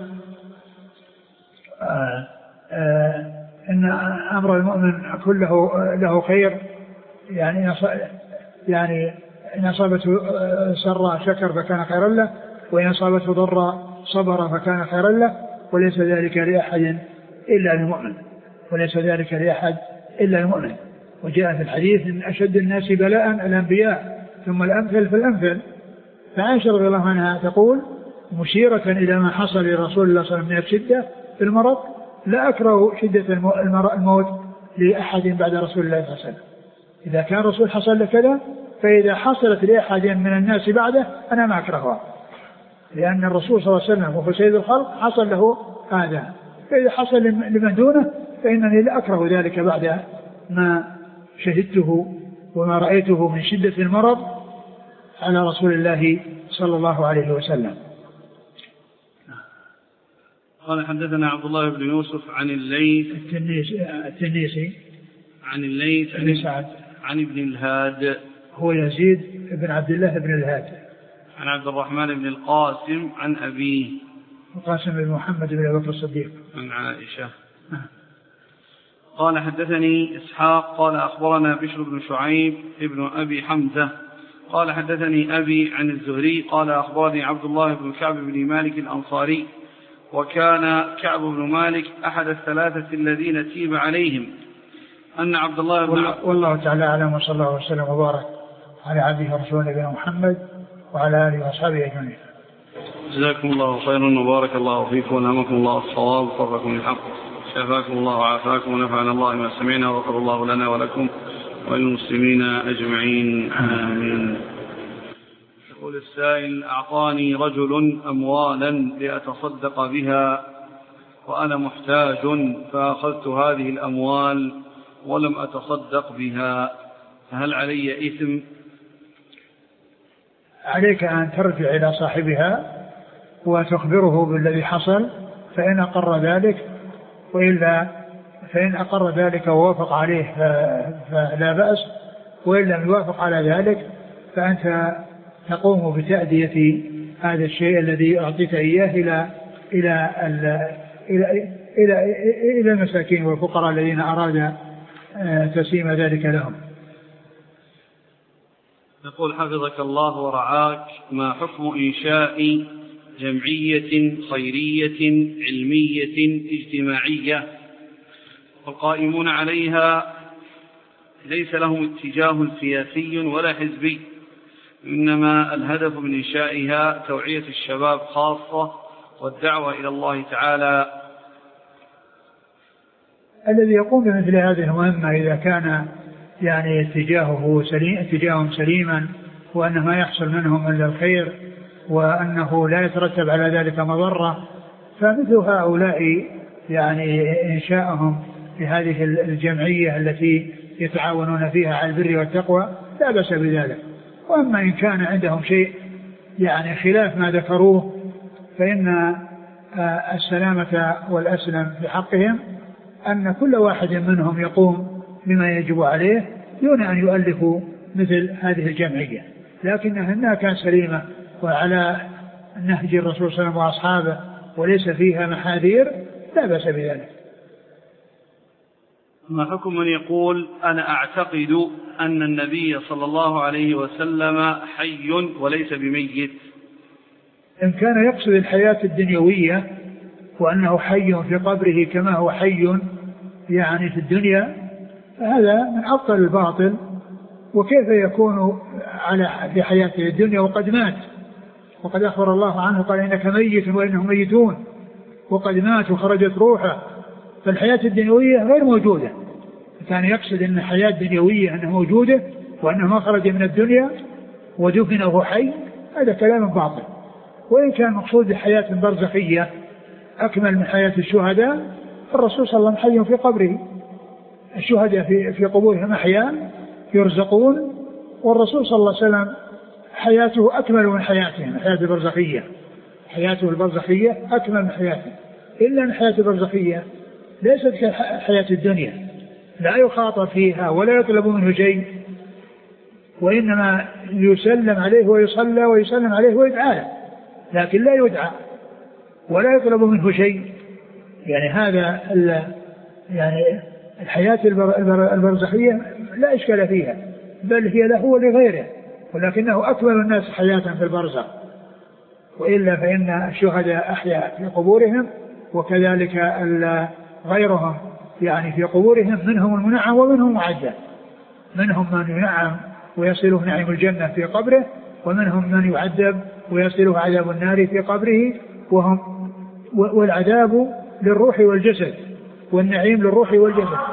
آآ آآ إن أمر المؤمن كله له خير، يعني يعني إن أصابته سر شكر فكان خيرا له، وإن أصابته ضر صبر فكان خيرا له، وليس ذلك لأحد إلا المؤمن، وليس ذلك لأحد إلا المؤمن. وجاء في الحديث إن أشد الناس بلاء الأنبياء ثم الأمثل فالأمثل. فعائشة رضي الله عنها تقول مشيرة إلى ما حصل لرسول الله صلى الله عليه وسلم من الشدة في المرض لا أكره شدة الموت لأحد بعد رسول الله صلى الله عليه وسلم. إذا كان رسول حصل له كذا، فإذا حصلت لأحد من الناس بعده أنا ما أكرهها، لأن الرسول صلى الله عليه وسلم وهو سيد الخلق حصل له هذا. فإذا حصل لمن دونه فإنني لا أكره ذلك بعد ما شهدته وما رأيته من شدة المرض على رسول الله صلى الله عليه وسلم.
قال حدثنا عبد الله بن يوسف عن الليث
التنيسي
عن الليث عن,
سعد
عن ابن الهاد
هو يزيد بن عبد الله بن الهاد
عن عبد الرحمن بن القاسم عن أبيه
القاسم بن محمد بن أبي بكر الصديق
عن عائشة. قال حدثني إسحاق قال أخبرنا بشر بن شعيب ابن أبي حمزة قال حدثني أبي عن الزهري قال أخبرني عبد الله بن كعب بن مالك الأنصاري، وكان كعب بن مالك أحد الثلاثة الذين تيب عليهم أن عبد الله بن
والله, والله تعالى أعلم، وصلى الله وسلم وبارك على عبده ورسوله نبينا محمد وعلى آله وأصحابه أجمعين.
جزاكم الله خيرا وبارك الله فيكم ونعمكم الله الصواب وفركم الحق، شفاكم الله وعافاكم ونفعنا الله ما سمعنا وغفر الله لنا ولكم وللمسلمين أجمعين آمين. يقول السائل أعطاني رجل أموالا لأتصدق بها وأنا محتاج فأخذت هذه الأموال ولم أتصدق بها، فهل علي إثم؟
عليك أن ترجع إلى صاحبها وتخبره بالذي حصل، فإن أقر ذلك وإلا فإن أقر ذلك ووافق عليه فلا بأس، وإن لم يوافق على ذلك فأنت تقوم بتأدية هذا الشيء الذي أعطيت إياه إلى إلى إلى إلى إلى المساكين والفقراء الذين أراد تسليم ذلك لهم.
يقول حفظك الله ورعاك، ما حكم إنشاء جمعية خيرية علمية اجتماعية والقائمون عليها ليس لهم اتجاه سياسي ولا حزبي، إنما الهدف من إنشائها توعية الشباب خاصة والدعوة إلى الله تعالى؟
الذي يقوم بمثل هذه المهمة إذا كان يعني اتجاهه سليم اتجاههم سليما وأن ما يحصل منهم إلا الخير وأنه لا يترتب على ذلك مضرة، فمثل هؤلاء يعني إنشاءهم في هذه الجمعية التي يتعاونون فيها على البر والتقوى لا بأس بذلك. وأما إن كان عندهم شيء يعني خلاف ما ذكروه فإن السلامة والأسلم في حقهم أن كل واحد منهم يقوم بما يجب عليه دون أن يؤلفوا مثل هذه الجمعية، لكنها إنها كان سليمة وعلى نهج الرسول صلى الله عليه وسلم وأصحابه وليس فيها محاذير لا بأس بذلك.
ما حكم من يقول أنا أعتقد أن النبي صلى الله عليه وسلم حي وليس بميت؟
إن كان يقصد الحياة الدنيوية وأنه حي في قبره كما هو حي يعني في الدنيا، فهذا من أبطل الباطل. وكيف يكون على في حياته الدنيا وقد مات؟ وقد أخبر الله عنه قال إنك ميت وإنهم ميتون، وقد مات وخرجت روحه. فالحياة الدنيوية غير موجودة. كان يقصد أن الحياة الدنيوية أنها موجودة وأنه ما خرج من الدنيا ودفن وهو حي، هذا كلام باطل. وإن كان مقصود الحياة البرزخية أكمل من حياة الشهداء، الرسول صلى الله عليه وسلم حي في قبره. الشهداء في, في قبورهم أحياء يرزقون، والرسول صلى الله عليه وسلم حياته أكمل من حياتهم، الحياة البرزخية. حياته البرزخية أكمل من حياته، إلا أن الحياة البرزخية ليست كحياة الدنيا، لا يخاطب فيها ولا يطلب منه شيء، وإنما يسلم عليه ويصلى ويسلم عليه ويدعى له، لكن لا يدعى ولا يطلب منه شيء. يعني هذا يعني الحياة البرزخية لا إشكال فيها، بل هي له ولغيره، ولكنه أكمل الناس حياة في البرزخ. وإلا فإن الشهداء أحياء في قبورهم، وكذلك غيرهم يعني في قبورهم، منهم المنعم ومنهم معذب. منهم من ينعم ويصله نعيم الجنة في قبره، ومنهم من يعذب ويصله عذاب النار في قبره. وهم والعذاب للروح والجسد، والنعيم للروح والجسد.